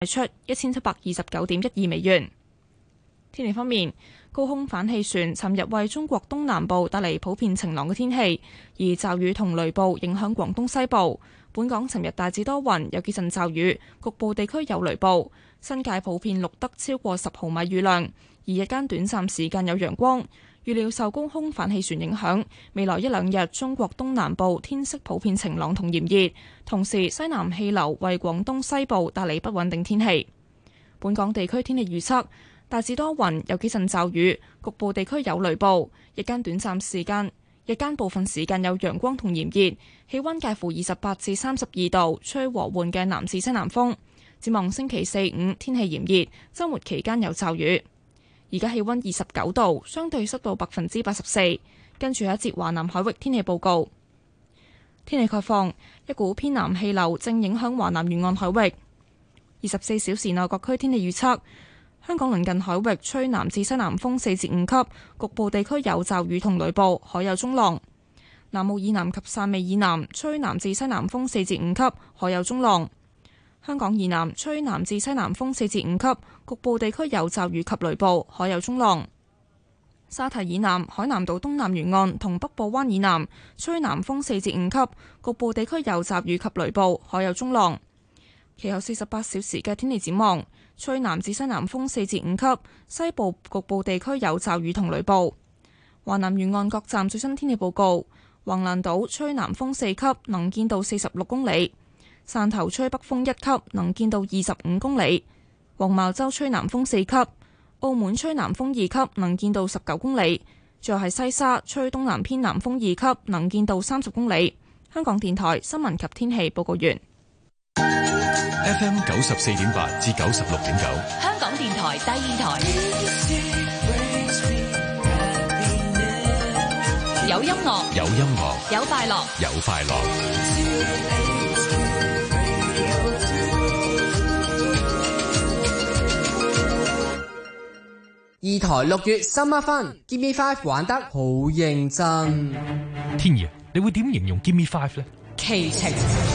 出1729.12美元。天氣方面，高空反氣旋尋日為中國東南部帶嚟普遍晴朗嘅天氣，而驟雨同雷暴影響廣東西部。本港尋日大致多雲，有幾陣驟雨，局部地區有雷暴。新界普遍錄得超過10毫米雨量，而日間短暫時間有陽光。預料受高空反氣旋影響，未來一兩日中國東南部天色普遍晴朗同炎熱，同時西南氣流為廣東西部帶嚟不穩定天氣。本港地區天氣預測大致多雲，有幾陣驟雨，局部地區有雷暴。日間部分時間有陽光同炎熱，氣溫介乎28至32度，吹和緩嘅南至西南風。展望星期4、5天氣炎熱，週末期間有驟雨。而家氣溫29度，相對濕度84%。跟住一節華南海域天氣報告。天氣概況，一股偏南氣流正影響華南沿岸海域。24小時內各區天氣預測：香港鄰近海域吹南至西南風4至5級，局部地區有驟雨同雷暴，海有中浪。南澳以南及汕尾以南吹南至西南風4至5級，海有中浪。香港以南吹南至西南風4至5級，局部地區有驟雨及雷暴，海有中浪。沙堤以南、海南島東南沿岸同北部灣以南吹南風4至5級，局部地區有驟雨及雷暴，海有中浪。其後48小時嘅天氣展望，吹南至西南風4至5級，西部局部地區有驟雨同雷暴。華南沿岸各站最新天氣報告：橫瀾島吹南風4級，能見度46公里。汕頭吹北風1級，能見度25公里；黃茅洲吹南風4級，澳門吹南風2級，能見度19公里。最後係西沙吹東南偏南風2級，能見度30公里。香港電台新聞及天氣報告完。 FM 94.8至96.9， 香港電台第二台，有音樂， 有音樂， 有快樂， 有快樂。 二台6月 Summer Fun，Give Me 5玩得好認真。 天爺，你會點形容 Give Me 5呢？ 奇情。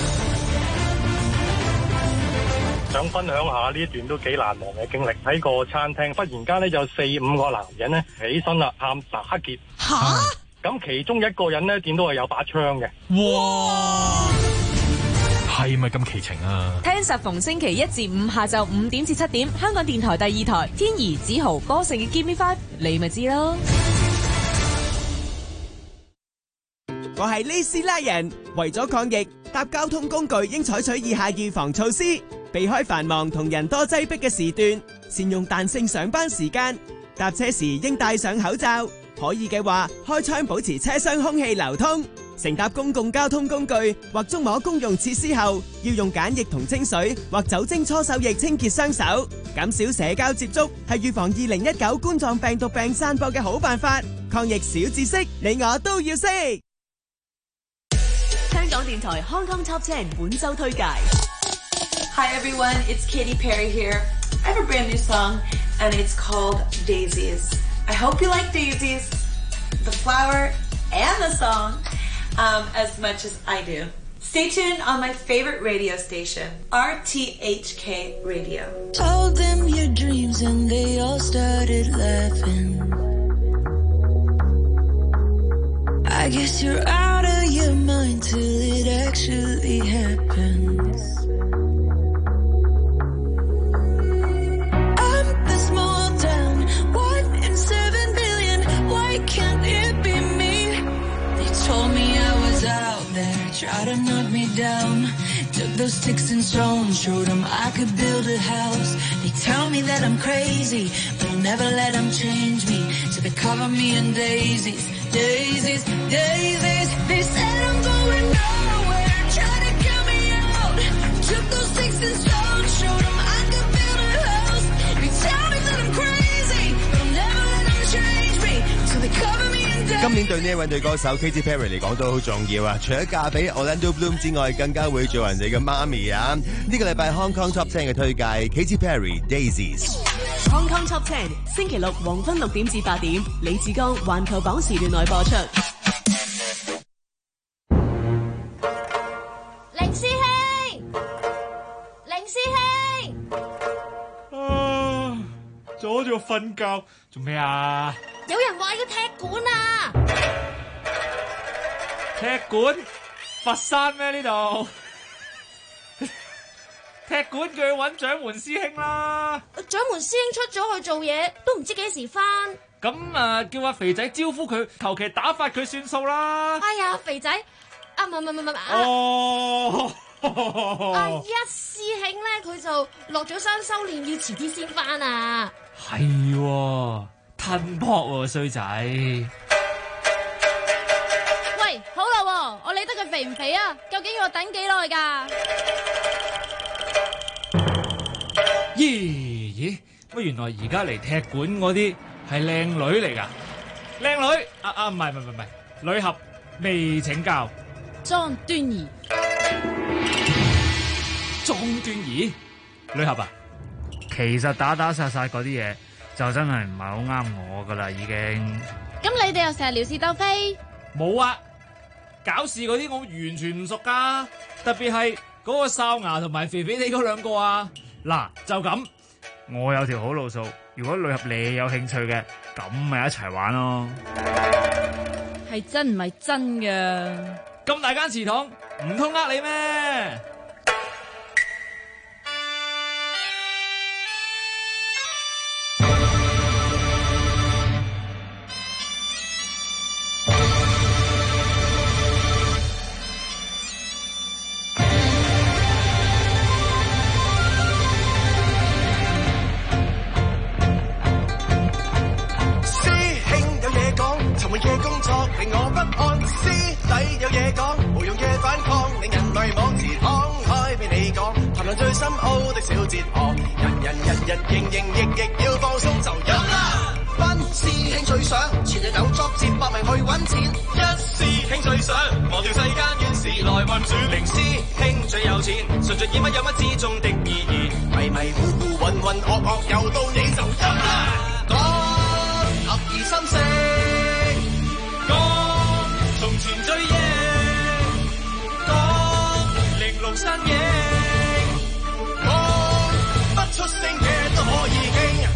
想分享下呢一段都幾難忘嘅經歷。喺個餐廳忽然間咧有4、5個男人咧起身啦，喊打劫。 吓！ 咁其中一個人咧見到係有把槍嘅。 哇！係咪咁奇情啊？ 聽實逢星期1至5下晝5點至7點，香港電台第二台，天怡、子豪、歌盛嘅 Give Me 5，你咪知咯。 我係呢斯拉人，為咗抗疫，搭交通工具應採取以下預防措施：避開繁忙同人多擠迫嘅時段，善用彈性上班時間，搭車時應戴上口罩，可以嘅話開窗保持車廂空氣流通。乘搭公共交通工具或觸摸公用設施後，要用梘液同清水或酒精搓手液清潔雙手。減少社交接觸係預防2019冠狀病毒病散播嘅好辦法。抗疫小知識，你我都要識。 香港電台 Hong Kong Top 10本周推介。 Hi everyone, it's Katy Perry here. I have a brand new song and it's called Daisies. I hope you like daisies, the flower and the song, as much as I do. Stay tuned on my favorite radio station, RTHK Radio. Told them your dreams and they all started laughing. I guess you're out of your mind till it actually happens. I'm the small town, 1 in 7 billion. Why can't it be me? They told me I was out there, tried to knock me down. Took those sticks and stones, showed them I could build a house. They tell me that I'm crazy, but I'll never let them change me. So they cover me in daisies, daisies, daisies. They said I'm going nowhere, try to count me out. Took those sticks and stones, showed them I could build a house. They tell me that I'm crazy, but I'll never let them change me. So they cover me in daisies. 今年對呢一位女歌手 Katy Perry 嚟講都好重要啊！除咗嫁俾 Orlando Bloom 之外，更加會做人哋嘅媽咪啊！呢個禮拜 Hong Kong Top 10嘅推介 Katy Perry Daisies。Hong Kong Top 10星期六黃昏6點至8點，李志剛環球榜時段內播出。 凌師兄，凌師兄。 阻住我瞓覺，做咩啊？ 有人話要踢館啊！ 踢館？佛山咩呢度？踢館叫佢揾掌門師兄啦。 掌門師兄出咗去做嘢，都唔知幾時返。 咁叫阿肥仔招呼佢，求其打發佢算數啦。 哎呀，肥仔，唔哦。 一師兄咧，佢就落咗山修煉，要遲啲先返啊。 係喎，吞撲喎衰仔。 喂，好啦，我理得佢肥唔肥啊？究竟要我等幾耐㗎？ 咦？乜原來而家嚟踢館嗰啲係靚女嚟㗎？靚女唔係，女俠未請教。 莊端儀。 莊端儀，女俠啊， 其實打殺嗰啲嘢就真係唔係好啱我噶啦，已經。 咁你哋又成日撩事鬥非？ 冇啊，搞事嗰啲我完全唔熟噶，特別係嗰個哨牙同埋肥肥哋嗰兩個啊。嗱，就咁， 我有條好路數，如果女俠你有興趣嘅，咁咪一齊玩咯。 係真唔係真噶？ 咁大間祠堂，唔通呃你咩？ 嘅工作令我不安，師弟有嘢講，無用嘅反抗令人迷惘，祠堂開俾你講，談論最深奧的小哲學，人營役要放鬆就有啦。班師兄最想全日有作接搏命去揾錢，一師兄最想忘掉世間怨事來運轉，零師兄最有錢，順著意乜有乜之中的意義，迷糊渾噩又到你就有啦。講合而心聲。從前追憶，講玲瓏身影，講不出聲嘅都可以傾。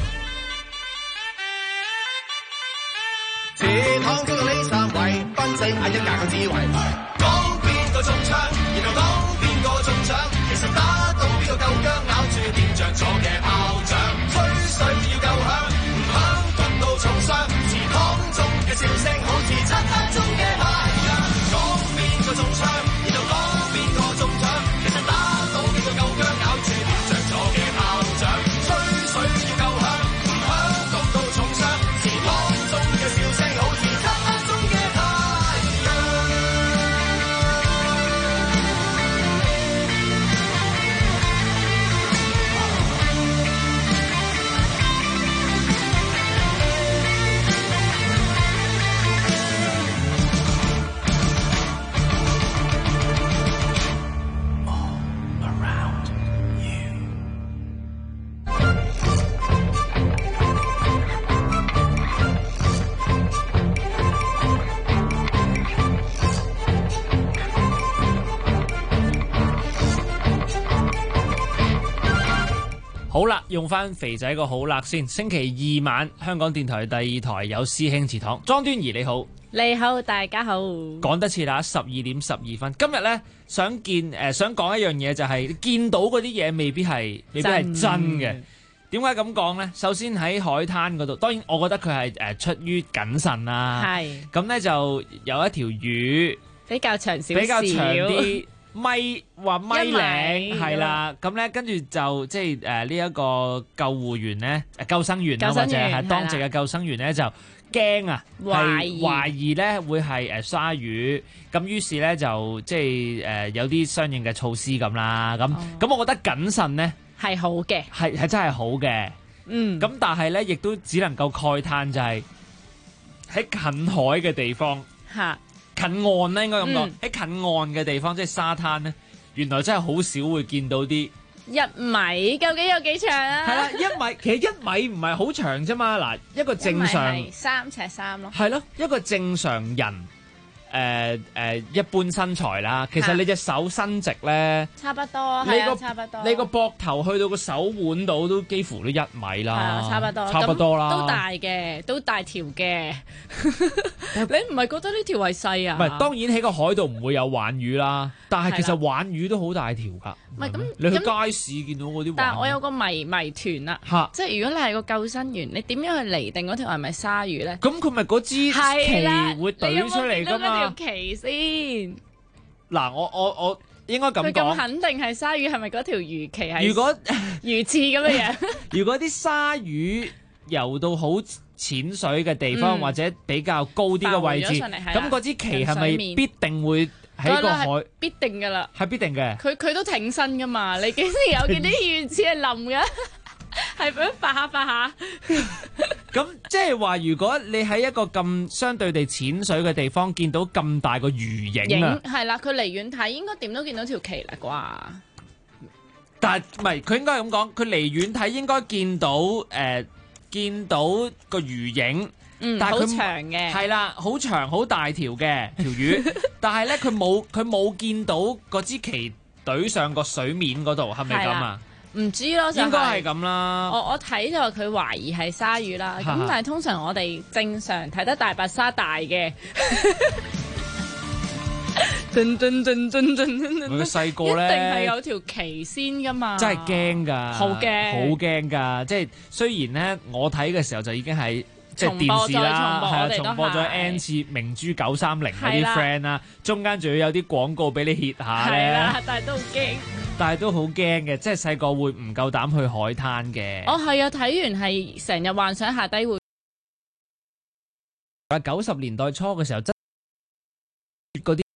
祠堂叫到你三圍，賓仔嗌一架個智慧，講邊個中槍，然後講邊個中獎，其實打到邊個夠薑，咬住點着咗嘅炮仗，吹水要夠響，唔響焗到重傷，祠堂中嘅笑聲好似漆黑中嘅太陽，講邊個中槍，然後講邊個中獎，其實打到邊個夠薑，咬住點着咗嘅炮仗，吹水要夠響，唔響焗到重傷，祠堂中嘅笑聲好似漆黑中嘅太陽。 好啦，用翻肥仔個好辣先。星期二晚，香港電台第二台有師兄祠堂。莊端儀你好， 你好，大家好。 講得切啦，12:12。今日呢，想講一樣嘢，就係見到嗰啲嘢未必係真嘅。點解咁講呢？首先喺海灘嗰度，當然我覺得佢係出於謹慎啦。係咁呢，就有一條魚比較長少少， 比較長啲。米零係啦，咁咧跟住就即係呢一個救護員咧，救生員啦，或者係當值嘅救生員咧就驚啊，懷疑咧會係鯊魚，咁於是咧就即係有啲相應嘅措施咁啦，咁我覺得謹慎咧係好嘅， 係真係好嘅，咁但係咧亦都只能夠慨嘆就係喺近海嘅地方嚇。近岸咧應該咁講，喺近岸嘅地方即係沙灘咧，原來真係好少會見到啲 1米，究竟有幾長啊？ 係啦，1米，其實1米唔係好長啫嘛。嗱，一個正常 3尺3咯。 係咯，一個正常人一般身材啦，其實你隻手伸直咧， 差不多， 你個差不多， 你個膊頭去到個手腕度都幾乎都1米啦， 係啊，差不多， 差不多啦， 都大嘅，都大條嘅。你唔係覺得呢條係細啊？ 唔係，當然喺個海度唔會有鯇魚啦，但係其實鯇魚都好大條㗎。 唔係咁， 你去街市見到嗰啲， 但係我有個謎團啦，即係如果你係個救生員，你點樣去釐定嗰條係咪鯊魚咧？ 咁佢咪嗰支旗會懟出嚟㗎嘛？ 嗰條旗先。 嗱，我應該咁講。 佢咁肯定係鯊魚，係咪嗰條魚旗係？ 如果魚翅咁嘅樣， 如果啲鯊魚游到好淺水嘅地方，或者比較高啲嘅位置，咁嗰支旗係咪必定會喺個海？ 必定㗎啦， 係必定嘅。 佢都挺身㗎嘛，你幾時有見啲魚翅係腍嘅？係咁發下發下。 咁即係話，如果你喺一個咁相對地淺水嘅地方見到咁大個魚影啊， 係啦，佢離遠睇應該點都見到條旗啦啩。 但係唔係，佢應該係咁講，佢離遠睇應該見到個魚影，但係佢好長嘅， 係啦，好長好大條嘅條魚，但係咧佢冇見到嗰支旗懟上個水面嗰度，係咪咁啊？ 唔知咯， 應該係咁啦。 我睇就話佢懷疑係鯊魚啦，咁但係通常我哋正常睇得大白鯊大嘅，佢細個咧， 一定係有條旗先噶嘛， 真係驚㗎， 好驚㗎。即係雖然咧，我睇嘅時候就已經係即係電視啦，係啊，重播咗 N 次明珠930嗰啲 friend 啦，中間仲要有啲廣告俾你歇下咧， 係啦，但係都好驚。 但係都好驚嘅，即係細個會唔夠膽去海灘嘅。 哦，係啊，睇完係成日幻想下低會。 90年代初嘅時候，真嗰啲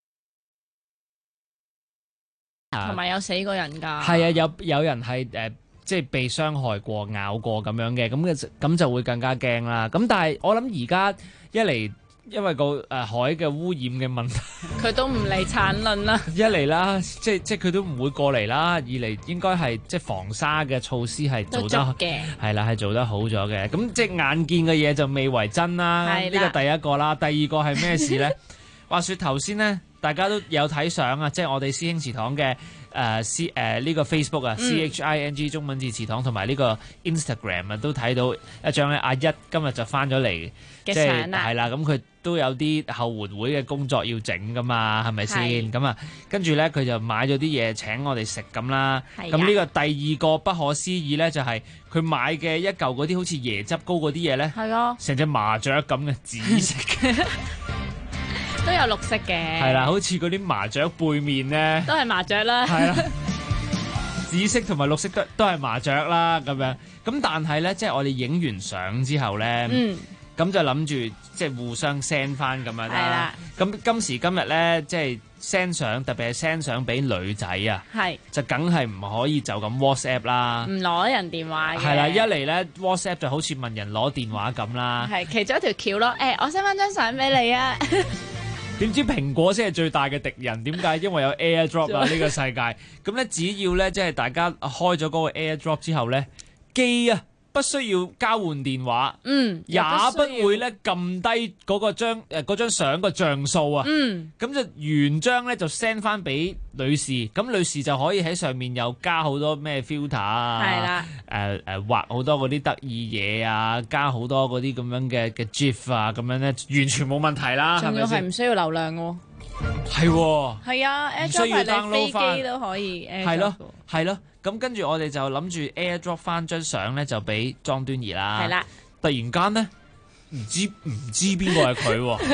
同埋有死過人㗎。 係啊，有人係即係被傷害過、咬過咁樣嘅，咁就會更加驚啦。咁但係我諗而家一嚟，因為個海嘅污染嘅問題，佢都唔嚟產卵啦。 一嚟啦，即係佢都唔會過嚟啦。二嚟應該係即係防沙嘅措施係做得嘅， 係啦，係做得好咗嘅。咁即係眼見嘅嘢就未為真啦。呢個第一個啦，第二個係咩事咧？話說頭先咧，大家都有睇相啊，即係我哋師兄祠堂嘅呢個 Facebook 啊，CHING 中文字祠堂同埋呢個 Instagram 啊，都睇到一張咧，阿一今日就翻咗嚟嘅相啦，係啦，咁佢都有啲後援會嘅工作要整噶嘛，係咪先？咁啊，跟住咧佢就買咗啲嘢請我哋食咁啦。咁呢個第二個不可思議咧，就係佢買嘅一嚿嗰啲好似椰汁糕嗰啲嘢咧，係咯，成隻麻雀咁嘅紫色嘅。 都有綠色嘅， 係啦，好似嗰啲麻雀背面咧， 都係麻雀啦， 係啦，紫色同埋綠色都係麻雀啦，咁樣。咁但係咧，即係我哋影完相之後咧，咁就諗住即係互相 send 翻咁樣啦。咁今時今日咧，即係 send 相，特別係 send 相俾女仔啊，就梗係唔可以就咁 WhatsApp 啦，唔攞人電話嘅。 係啦，一嚟咧 WhatsApp 就好似問人攞電話咁啦， 係其中一條橋咯。我 send 翻張相俾你啊。 點知蘋果先係最大嘅敵人？點解？因為有 AirDrop 啦，呢個世界。咁咧，只要咧，即係大家開咗嗰個 AirDrop 之後咧，既啊不需要交換電話，也不會咧撳低嗰張相個像素啊，咁就原張咧就 send 翻俾女士，咁女士就可以喺上面又加好多咩 filter 啊，係啦，畫好多嗰啲得意嘢啊，加好多嗰啲咁樣嘅 GIF 啊，咁樣咧完全冇問題啦， 仲要係唔需要流量嘅， 係喎， 係啊 ，AirDrop 係你飛機都可以 AirDrop， 係咯。咁跟住我哋就諗住 AirDrop 翻張相咧，就俾莊端儀啦。係啦，突然間咧，唔知邊個係佢喎。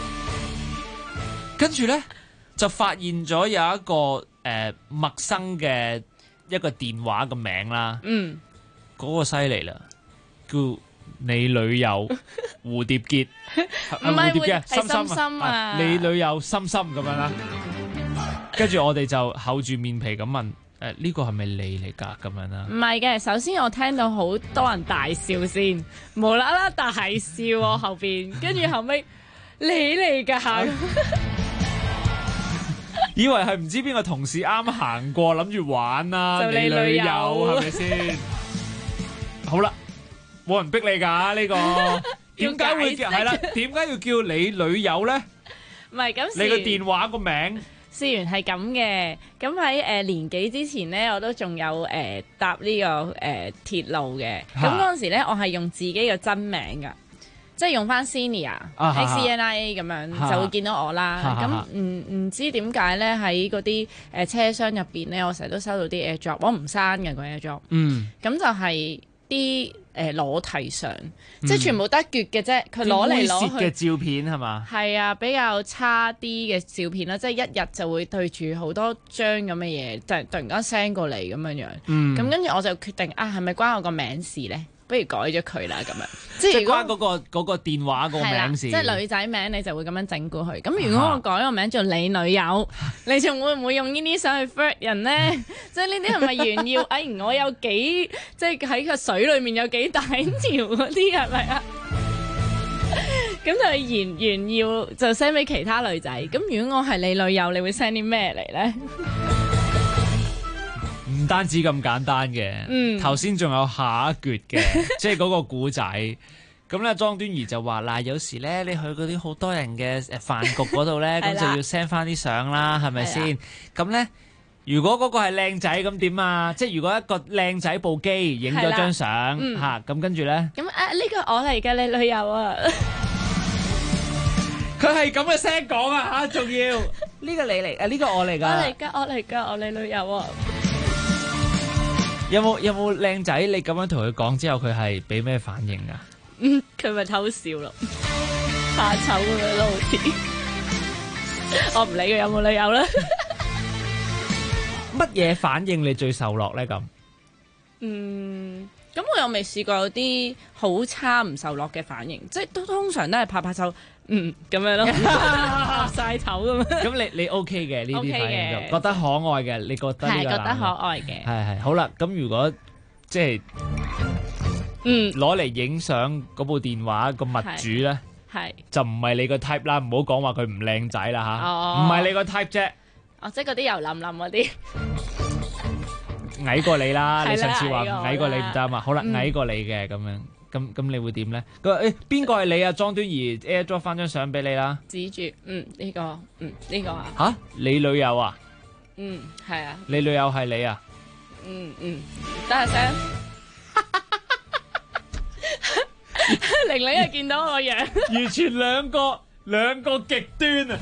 跟住咧就發現咗有一個陌生嘅一個電話嘅名啦。嗰個犀利啦，叫你女友蝴蝶結， 唔係蝴蝶結， 心心啊， 你女友心心咁樣啦。跟住我哋就厚住面皮咁問。呢個係咪你嚟㗎？咁樣啦， 唔係嘅。首先我聽到好多人大笑先，無啦啦大笑喎後邊，跟住後尾你嚟㗎， 以為係唔知邊個同事啱行過，諗住玩啦，你女友係咪先？好啦，冇人逼你㗎呢個，點解會叫係啦？點解要叫你女友咧？ 唔係咁。 你個電話個名試完係咁嘅，咁喺年幾之前咧，我都仲有搭呢個鐵路嘅。咁嗰陣時咧，我係用自己嘅真名㗎，即係用翻 Xenia 咁樣就會見到我啦。咁唔知點解咧，喺嗰啲車廂入邊咧，我成日都收到啲 AirDrop，我唔刪嘅個 AirDrop。咁就係啲裸體相，即係全部得撅嘅啫。佢攞嚟攞去嘅照片係嘛？ 係啊，比較差啲嘅照片啦，即係一日就會對住好多張咁嘅嘢，突然間 send 過嚟咁樣樣。咁跟住我就決定係咪關我個名事咧？不如改咗佢啦，咁樣即係關嗰個電話個名事。 即係女仔名你就會咁樣整過去。咁如果我改個名做你女友，你仲會唔會用呢啲上去 flirt 人咧？即係呢啲係咪炫耀？我有幾即係喺個水裡面有幾大條嗰啲係咪啊？咁就炫耀就 send 俾其他女仔。咁如果我係你女友，你會 send 啲咩嚟咧？ 唔單止咁簡單嘅，頭先仲有下一橛嘅，即係嗰個古仔。咁咧，莊端儀就話嗱，有時咧你去嗰啲好多人嘅飯局嗰度咧，咁就要 send 翻啲相啦，係咪先？咁咧，如果嗰個係靚仔咁點啊？即係如果一個靚仔部機影咗張相嚇，咁跟住咧， 咁呢個我嚟嘅，你女友啊？ 佢係咁嘅聲講啊嚇，仲要呢個你嚟呢個我嚟㗎， 我嚟㗎，我你女友啊！ 有冇靚仔？你咁樣同佢講之後，佢係俾咩反應㗎？ 佢咪偷笑咯，怕醜咁樣咯，好似我唔理佢有冇女友啦。 乜嘢反應你最受落咧？咁咁我又未試過有啲好差唔受落嘅反應，即係通常都係拍手，咁樣咯，拍晒頭咁樣。 咁你 OK 嘅呢啲反應，覺得可愛嘅，你覺得呢個覺得可愛嘅， 係好啦。咁如果即係攞嚟影相嗰部電話個物主咧，就唔係你個 type 啦，唔好講話佢唔靚仔啦嚇，唔係你個 type 啫。 即係嗰啲油淋淋嗰啲。 矮過你啦，你上次話矮過你唔得嘛？好啦，矮過你嘅咁樣，咁你會點咧？佢話邊個係你啊？莊端儀 AirDrop 翻張相俾你啦， 指住呢個呢個啊嚇，你女友啊？ 係啊， 你女友係你啊？ 等下聲，玲玲又見到我個樣， 完全兩個極端啊！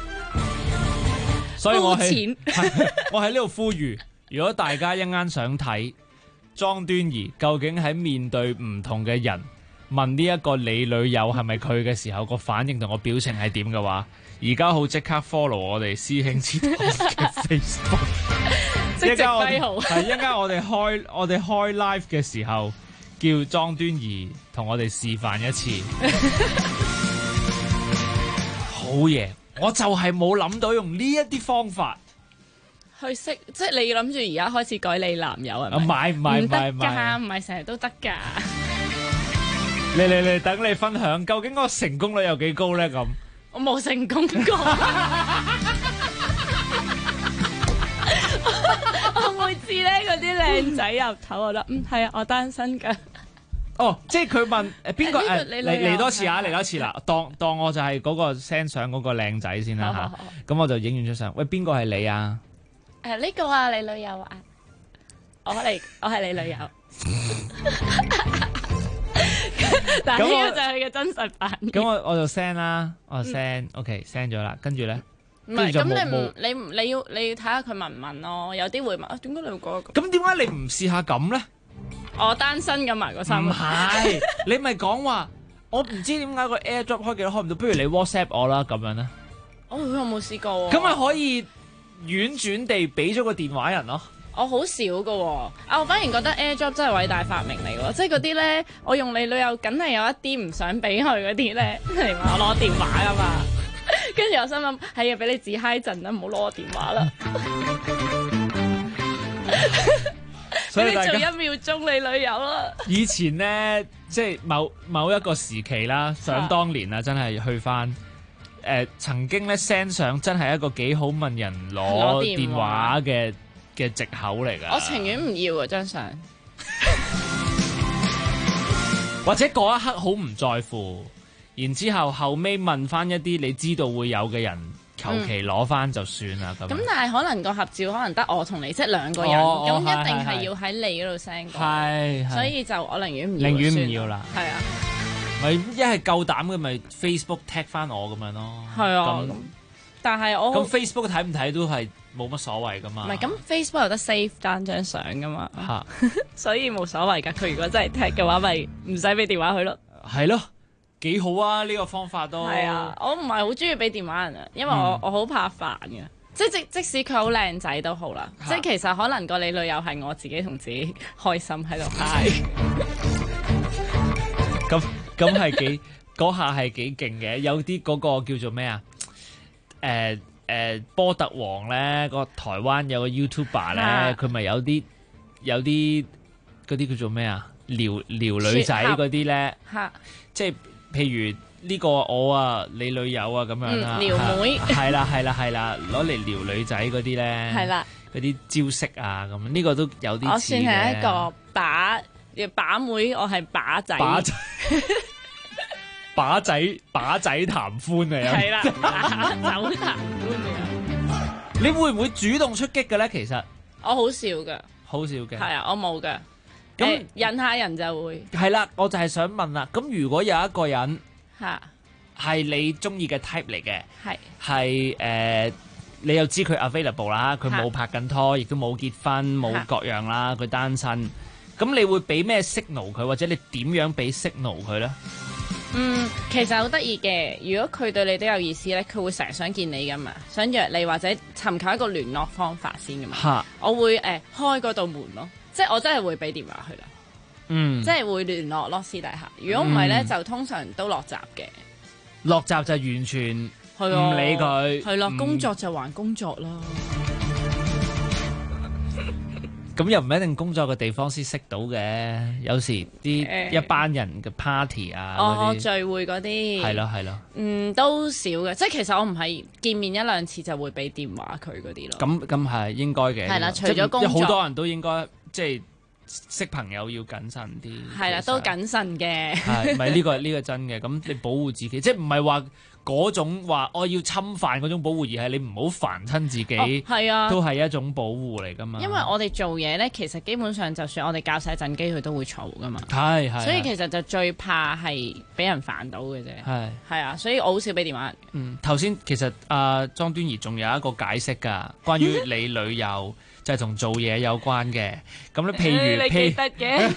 所以我喺呢度呼籲。如果大家一陣想睇莊端儀究竟喺面對唔同嘅人問呢一個你女友係咪佢嘅時候個反應同個表情係點嘅話，而家好即刻 follow 我哋師兄之堂嘅 Facebook， 即直揮號。 係一陣間我哋開 live 嘅時候，叫莊端儀同我哋示範一次。好嘢，我就係冇諗到用呢一啲方法。 去識，即係你諗住而家開始改你男友係咪？唔得㗎，唔係成日都得㗎。 嚟，等你分享，究竟個成功率有幾高咧？咁我冇成功過。我每次咧嗰啲靚仔入頭，我覺得係啊，我單身㗎。 即係佢問邊個嚟多次啊？嚟多次啦！當我就係嗰個 send 相嗰個靚仔先啦嚇。咁我就影完張相，喂，邊個係你啊？ 呢個啊，你女友啊？我係你女友。但係呢個就係佢嘅真實版。 咁我就 send 啦，我 send，OK send 咗啦，跟住咧， 唔係咁你要睇下佢問唔問咯？有啲會問點解你會覺得咁？點解你唔試下咁咧？ 我單身咁埋個心。 唔係，你咪講話，我唔知點解個 AirDrop 開幾多開唔到，不如你 WhatsApp 我啦，咁樣咧。 我冇試過。 咁咪可以婉轉地俾咗個電話人咯。 我好少㗎喎，我反而覺得 AirDrop 真係偉大發明嚟喎，即係嗰啲咧，我用你女友梗係有一啲唔想俾佢嗰啲咧，嚟話我攞電話㗎嘛，跟住我心諗係啊，俾你自嗨陣啦，唔好攞我電話啦。所以你做1秒鐘你女友啦。 以前咧，即係某一個時期啦，想當年啊，真係去翻曾經咧 send 相真係一個幾好問人攞電話嘅藉口嚟㗎。 我情願唔要嗰張相， 或者嗰一刻好唔在乎， 然之後後尾問翻一啲你知道會有嘅人，求其攞翻就算啦咁。 咁但係可能個合照可能得我同你，即係兩個人，咁一定係要喺你嗰度 send 過。係，所以就我寧願唔要。 寧願唔要啦。 係啊。 咪一係夠膽嘅咪 Facebook tag 翻我咁樣咯。係啊。 但係我咁 Facebook 睇唔睇都係冇乜所謂噶嘛。 唔係咁 Facebook 有得 save 單張相噶嘛。嚇。所以冇所謂㗎。佢如果真係 tag 嘅話，咪唔使俾電話佢咯。 係咯。幾好啊！呢個方法都係啊！我唔係好中意俾電話人啊，因為我好怕煩嘅。即使佢好靚仔都好啦，即係其實可能個你女友係我自己同自己開心喺度嗨。 咁係幾嗰下係幾勁嘅，有啲嗰個叫做咩啊？波特王咧，個台灣有個 YouTuber 咧，佢咪有啲嗰啲叫做咩啊？撩女仔嗰啲咧，即係。譬如呢個我啊，你女友啊咁樣啦， 撩妹係啦，攞嚟撩女仔嗰啲咧，係啦，嗰啲招式啊咁，呢個都有啲。我算係一個把妹，我係把仔， 把仔談歡啊， 係啦，把酒談歡啊。 你會唔會主動出擊嘅咧？其實我好少㗎， 好少嘅， 係啊，我冇㗎。咁引下人就會係啦，我就係想問啦。咁如果有一個人係你中意嘅 type 嚟嘅，係你又知佢 available 啦，佢冇拍緊拖，亦都冇結婚，冇各樣啦，佢單身。咁你會俾咩 signal 佢，或者你點樣俾 signal 佢咧？ 其實好得意嘅。如果佢對你都有意思咧，佢會成日想見你噶嘛，想約你或者尋求一個聯絡方法先噶嘛。我會開嗰道門咯。即係我真係會俾電話佢啦，即係會聯絡咯私底下。如果唔係咧，就通常都落閘嘅。 落閘就完全唔理佢， 係咯，工作就還工作啦。 咁又唔一定工作嘅地方先識到嘅，有時啲一班人嘅 party 啊， 我聚會嗰啲係咯， 都少嘅。即係其實我唔係見面一兩次就會俾電話佢嗰啲咯。 咁係應該嘅。 係啦，除咗工作， 好多人都應該即係識朋友要謹慎啲。 係啦，都謹慎嘅。 係咪呢個真嘅？咁你保護自己，即係唔係話嗰種話我要侵犯嗰種保護，而係你唔好煩親自己。係啊，都係一種保護嚟噶嘛。因為我哋做嘢咧，其實基本上就算我哋教晒陣機，佢都會嘈噶嘛。 係， 所以其實就最怕係俾人煩到嘅啫。係啊，所以我好少俾電話人。 頭先其實阿莊端儀仲有一個解釋㗎，關於你女友就係同做嘢有關嘅。咁咧， 你記得嘅。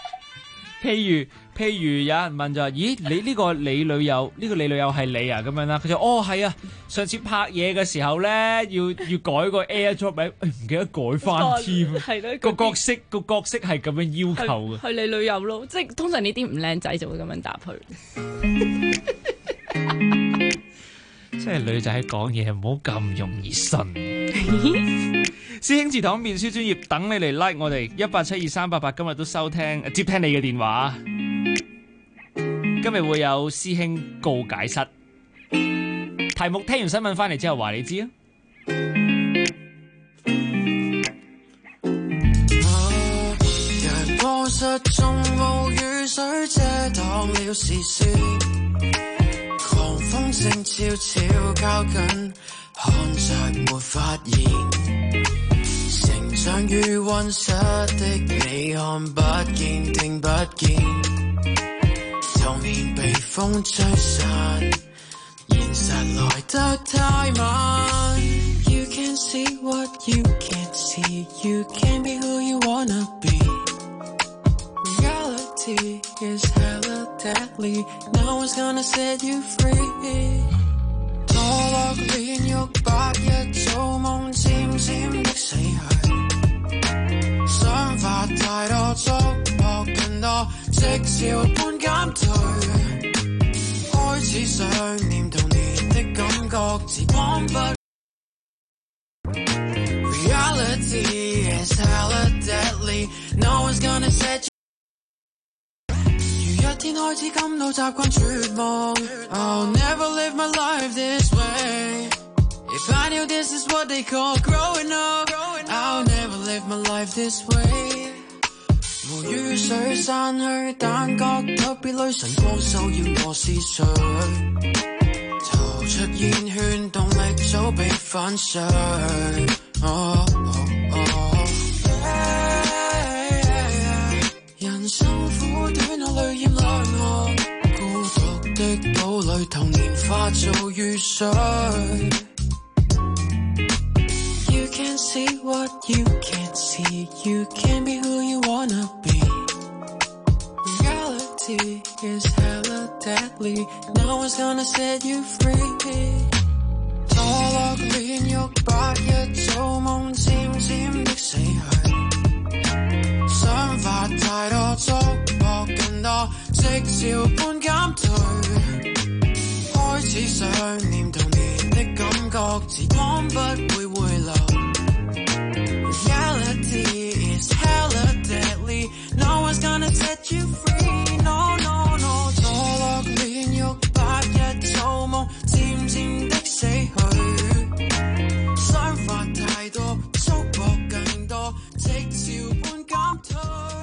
譬如有人問就話，咦，你呢個你女友係你啊？咁樣啦，佢就係啊，上次拍嘢嘅時候咧，要改個 AirDrop 名，唔記得改翻添。係咯，個角色係咁樣要求嘅。 係你女友咯，即係通常呢啲唔靚仔就會咁樣答佢。 即係女仔講嘢唔好咁容易信。師兄祠堂面書專頁等你嚟 like 我哋1872388，今日都收聽接聽你嘅電話。今日會有師兄告解室，題目聽完新聞翻嚟之後話你知啊。 陽光失蹤，無雨水遮擋了視線，狂風正悄悄靠近，看着沒發現，成長於溫室的你看不見聽不見，頭面被風吹散，現實來得太慢。You can't see what you can't see, you can't be who you wanna be. Reality is hella deadly, no one's gonna set you free. 墮落煉獄白日做夢漸漸的死去，想法太多觸摸更多，即潮般減退，開始想念童年的感覺，時光不 Reality is hella deadly, no one's gonna set you。 如一天開始感到習慣絕望， I'll never live my life this way. If I knew this is what they call growing up, I'll never live my life this way. 無雨水散去，但覺特別女神光手要我思緒，就出現圈動力早被粉碎。人生苦短，我淚染兩岸，孤獨的島嶼，童年化做雨水。You can't see what you can't see. You can't be who you wanna be. Reality is hella deadly. No one's gonna set you free. 墮落煉獄，白日做夢，漸漸的死去。想法太多，觸摸更多，夕照般減退。開始想念童年的感覺，時光不會回流。Reality is hella deadly. No one's gonna set you free. No, no, no. 墮落煉獄，白日做夢，漸漸的死去。想法太多，觸摸更多，夕照般減退。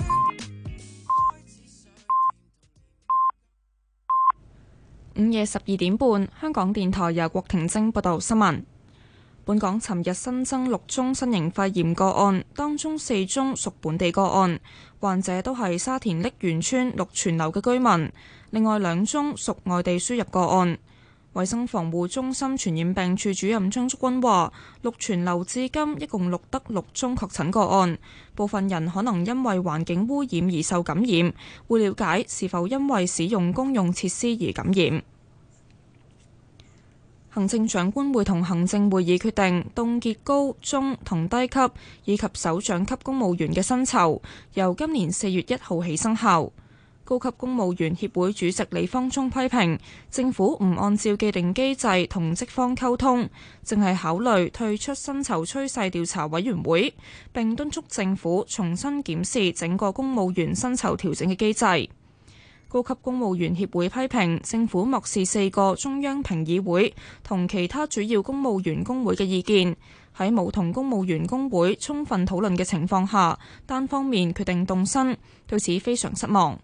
午夜12點半，香港電台由郭婷晶報道新聞。本港尋日新增6宗新型肺炎個案，當中4宗屬本地個案，患者都係沙田瀝源村綠泉樓嘅居民，另外2宗屬外地輸入個案。衛生防護中心傳染病處主任張竹君話，綠泉樓至今一共錄得6宗確診個案，部分人可能因為環境污染而受感染，會了解是否因為使用公用設施而感染。行政長官會同行政會議決定凍結高中同低級以及首長級公務員嘅薪酬，由今年4月1號起生效。高級公務員協會主席李方忠批評政府唔按照既定機制同職方溝通，淨係考慮退出薪酬趨勢調查委員會，並敦促政府重新檢視整個公務員薪酬調整嘅機制。高級公務員協會批評政府漠視4個中央評議會同其他主要公務員工會嘅意見，喺冇同公務員工會充分討論嘅情況下，單方面決定凍薪，對此非常失望。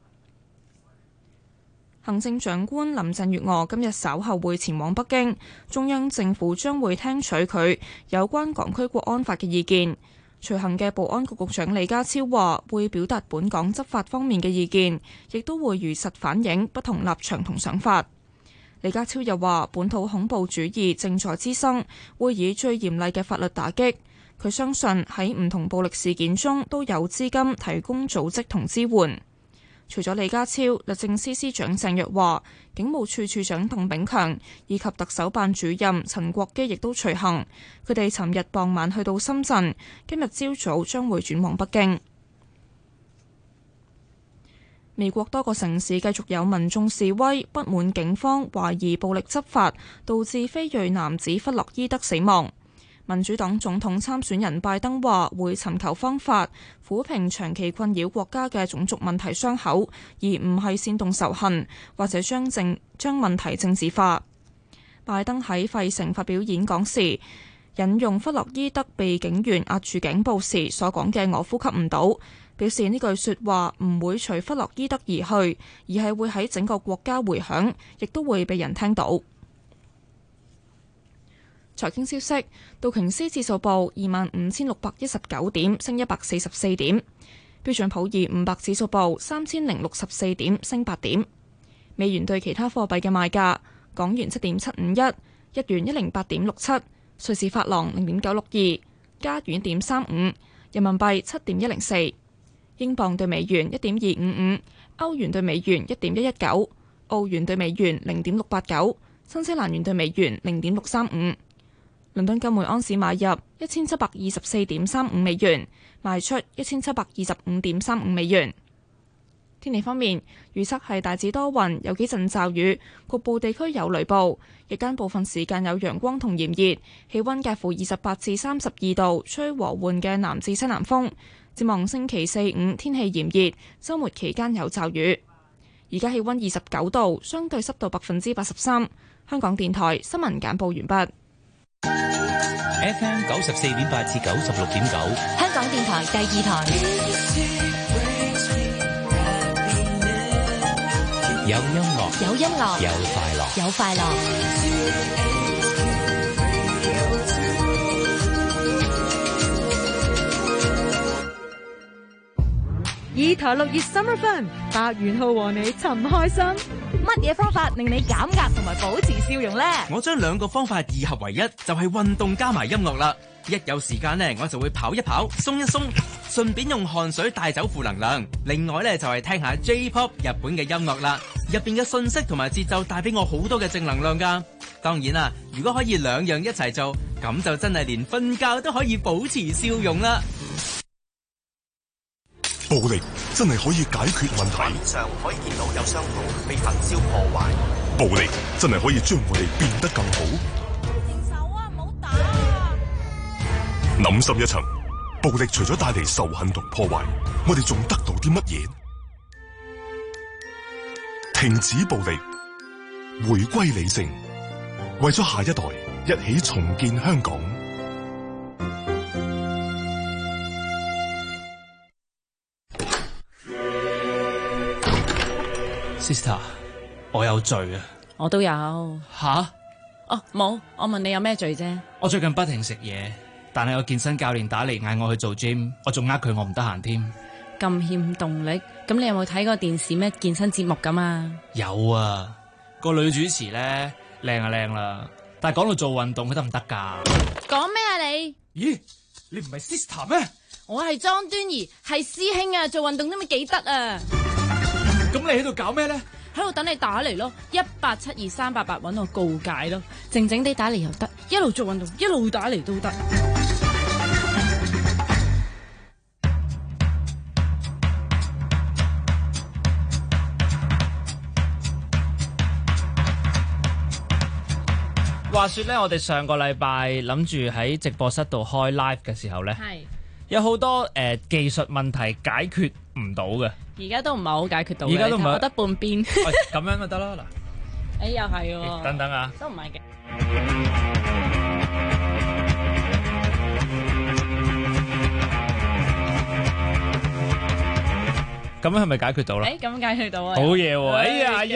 行政長官林鄭月娥今日稍後會前往北京，中央政府將會聽取佢有關港區國安法嘅意見。隨行嘅保安局局長李家超話會表達本港執法方面嘅意見，亦都會如實反映不同立場同想法。李家超又話本土恐怖主義正在滋生，會以最嚴厲嘅法律打擊。佢相信喺唔同暴力事件中都有資金提供組織同支援。除咗李家超，律政司司長鄭若驊、警務處處長鄧炳強以及特首辦主任陳國基亦都隨行。佢哋尋日傍晚去到深圳，今日朝早將會轉往北京。美國多個城市繼續有民眾示威，不滿警方懷疑暴力執法，導致非裔男子弗洛伊德死亡。民主黨總統參選人拜登話會尋求方法撫平長期困擾國家嘅種族問題傷口，而唔係煽動仇恨或者將問題政治化。拜登喺費城發表演講時，引用弗洛伊德被警員壓住頸部時所講嘅我呼吸唔到，表示呢句說話唔會隨弗洛伊德而去，而係會喺整個國家迴響，亦都會被人聽到。財經消息，道瓊斯指數報25,619點，升144點；標準普爾500指數報3,064點，升8點。美元對其他貨幣嘅賣價：港元7.751，日元108.67，瑞士法郎0.962，加元1.35，人民幣7.104，英鎊對美元1.255，歐元對美元1.119，澳元對美元0.689，新西蘭元對美元0.635。倫敦金每安士買入1724.35美元，賣出1725.35美元。天氣方面，預測係大致多雲，有幾陣驟雨，局部地區有雷暴。日間部分時間有陽光同炎熱，氣溫介乎28至32度，吹和緩嘅南至西南風。展望星期4、5天氣炎熱，週末期間有驟雨。而家氣溫29度，相對濕度83%。香港電台新聞簡報完畢。 FM 94.8至96.9，香港電台第2台。 有音樂， 有音樂， 有快樂， 有快樂。 二台6月 Summer Fun， 白元浩和你尋開心。 乜嘢方法令你減壓同埋保持笑容呢？ 我將兩個方法二合為一，就係運動加埋音樂啦。一有時間呢，我就會跑一跑，鬆一鬆，順便用汗水帶走負能量。另外呢，就係聽下 J-pop 日本嘅音樂啦，入邊嘅信息同埋節奏帶俾我好多嘅正能量噶。當然啦，如果可以兩樣一齊做，咁就真係連瞓覺都可以保持笑容啦。 暴力真係可以解決問題。 畫面上可以見到有商鋪被焚燒破壞。 暴力真係可以將我哋變得更好。 停手啊！唔好打啊！ 諗深一層，暴力除咗帶嚟仇恨同破壞，我哋仲得到啲乜嘢？停止暴力，回歸理性，為咗下一代，一起重建香港。 Sister， 我有罪啊！ 我都有。 吓？ 哦，冇。我問你有咩罪啫？ 我最近不停食嘢，但係有健身教練打嚟嗌我去做 gym， 我仲呃佢我唔得閒添。 咁欠動力，咁你有冇睇過電視咩健身節目咁啊？ 有啊，個女主持咧靚啊靚啦，但係講到做運動佢得唔得㗎？ 講咩啊你？ 咦，你唔係 Sister 咩？ 我係莊端儀，係師兄啊！做運動都咪幾得啊！ 咁你喺度搞咩咧？ 喺度等你打嚟咯，1872388搵我告解咯，靜靜地打嚟又得，一路做運動一路打嚟都得。 話說咧，我哋上個禮拜諗住喺直播室度開 live 嘅時候咧，有好多技術問題解決唔到嘅。 而家都唔係好解決到嘅， 而家都唔係我得半邊。 咁樣就得啦嗱。 又係喎。 等等啊。 都唔係嘅。 咁樣係咪解決到啦？ 咁解決到啊！ 好嘢喎！哎呀，阿一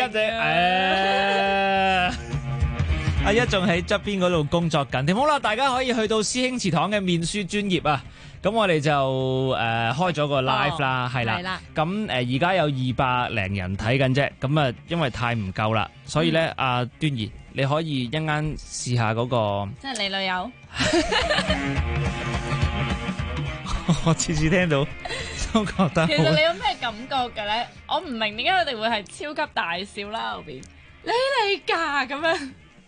啫，阿一仲喺側邊嗰度工作緊。好啦，大家可以去到師兄祠堂嘅面書專頁啊。咁我哋就開咗個 live 啦，係啦。咁而家有200零人睇緊啫。咁啊，因為太唔夠啦，所以咧，阿端儀，你可以一間試下嗰個。 即係你女友。 我次次聽到都覺得。 其實你有咩感覺嘅咧？我唔明點解佢哋會係超級大笑啦後邊。你㗎咁樣。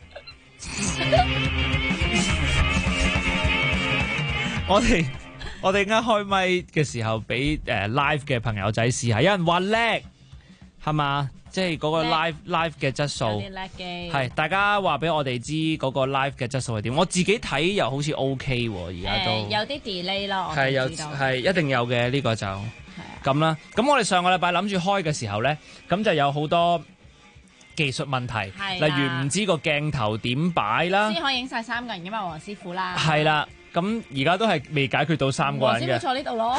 我哋啱開咪嘅時候，俾live 嘅朋友仔試下，有人話叻，係嘛？即係嗰個 live 嘅質素， 有啲叻嘅。 係大家話俾我哋知嗰個 live 嘅質素係點？我自己睇又好似 OK 喎，而家都有啲 delay 咯。 係一定有嘅呢個就咁啦。咁我哋上個禮拜諗住開嘅時候咧，咁就有好多技術問題，例如唔知個鏡頭點擺啦， 先可以影晒3個人噶嘛，黃師傅啦。 係啦。咁而家都係未解決到3個人嘅。 黃師傅坐呢度咯，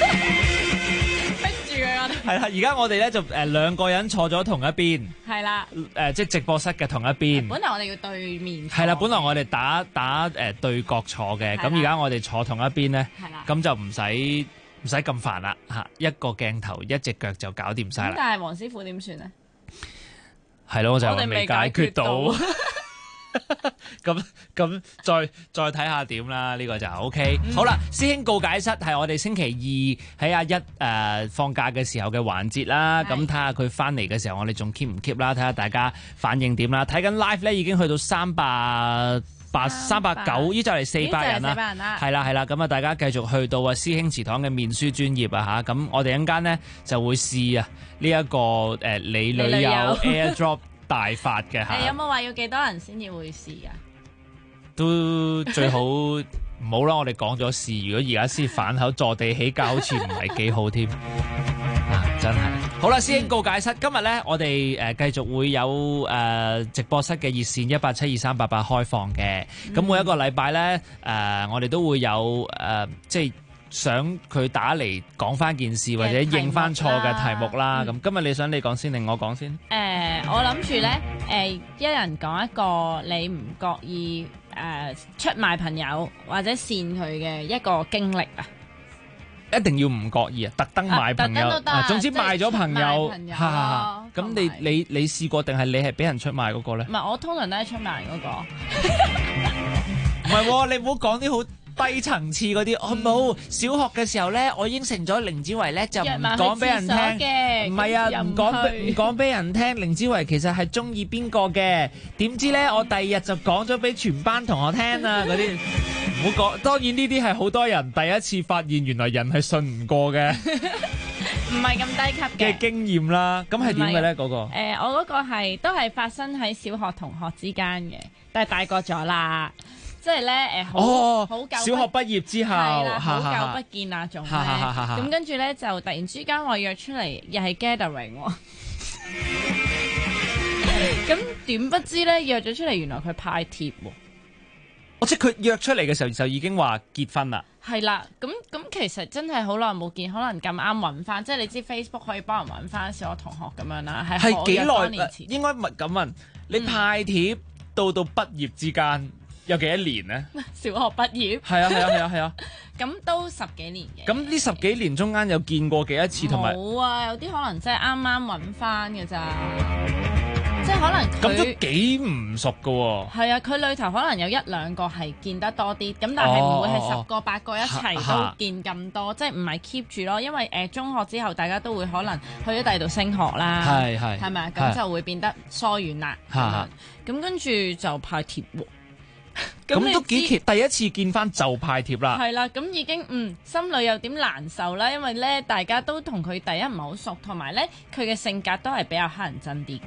逼住佢我哋。 係啦，而家我哋咧就2個人坐咗同一邊。係啦。即係直播室嘅同一邊。 本來我哋要對面。 係啦，本來我哋打對角坐嘅，咁而家我哋坐同一邊咧，咁就唔使咁煩啦嚇，一個鏡頭一隻腳就搞掂晒啦。 咁但係黃師傅點算咧？ 係咯，我就未解決到。咁再睇下點啦，呢個就 OK。好啦，師兄告解室係我哋星期2喺阿一放假嘅時候嘅環節啦。咁睇下佢翻嚟嘅時候，我哋仲 keep 唔 keep 啦？睇下大家反應點啦。睇緊 live 咧已經去到390，依就嚟400人啦。係啦，咁啊大家繼續去到師兄祠堂嘅面書專頁啊嚇。咁我哋一陣間咧就會試啊呢一個你女友 AirDrop。大發嘅嚇， 有冇話要幾多人先至會試啊？ 都最好唔好啦，我哋講咗試，如果而家先反口坐地起價，好似唔係幾好添。真係好啦，師兄告解室，今日咧我哋繼續會有直播室嘅熱線1872388開放嘅。咁每一個禮拜咧我哋都會有即係想佢打嚟講翻件事或者應翻錯嘅題目啦。咁今日你想你講先定我講先？ 我諗住咧，一人講一個你唔覺意出賣朋友或者扇佢嘅一個經歷啊！ 一定要唔覺意啊！特登賣朋友，總之賣咗朋友。咁你試過定係你係俾人出賣嗰個咧？ 唔係，我通常都係出賣嗰個。 唔係，你唔好講啲好低層次嗰啲。我冇小學嘅時候咧，我應承咗凌子維咧就唔講俾人聽。唔係啊，唔講俾人聽。凌子維其實係中意邊個嘅？點知咧我第二日就講咗俾全班同學聽啊！嗰啲唔好講。當然呢啲係好多人第一次發現原來人係信唔過嘅。 唔係咁低級嘅經驗啦。咁係點嘅咧？嗰個我嗰個都係發生喺小學同學之間嘅，但係大個咗啦。即係咧好久小學畢業之後， 好久不見啊，仲咁跟住咧就突然之間話約出嚟，又係 gathering 喎。咁點不知咧約咗出嚟，原來佢派帖喎。 即係佢約出嚟嘅時候就已經話結婚啦。 係啦，咁其實真係好耐冇見，可能咁啱揾翻，即係你知 Facebook 可以幫人揾翻小學同學咁樣啦。 係幾耐？應該唔係咁問你派帖到畢業之間。有幾多年呢？ 小學畢業係啊， 咁都10幾年嘅。 咁呢10幾年中間有見過幾多次？同埋冇啊，有啲可能真係啱啱揾翻嘅咋，即係可能咁都幾唔熟㗎喎。 係啊，佢裏頭可能有1、2個係見得多啲，咁但係唔會係10個8個一齊都見咁多，即係唔係 keep 住咯。因為中學之後大家都會可能去咗第二度升學啦，係咪啊？咁就會變得疏遠啦。咁跟住就派帖喎。 咁都幾奇，第一次見翻就派帖啦。 係啦，咁已經心裏有點難受啦，因為咧大家都同佢第一唔係好熟，同埋咧佢嘅性格都係比較乞人憎啲嘅。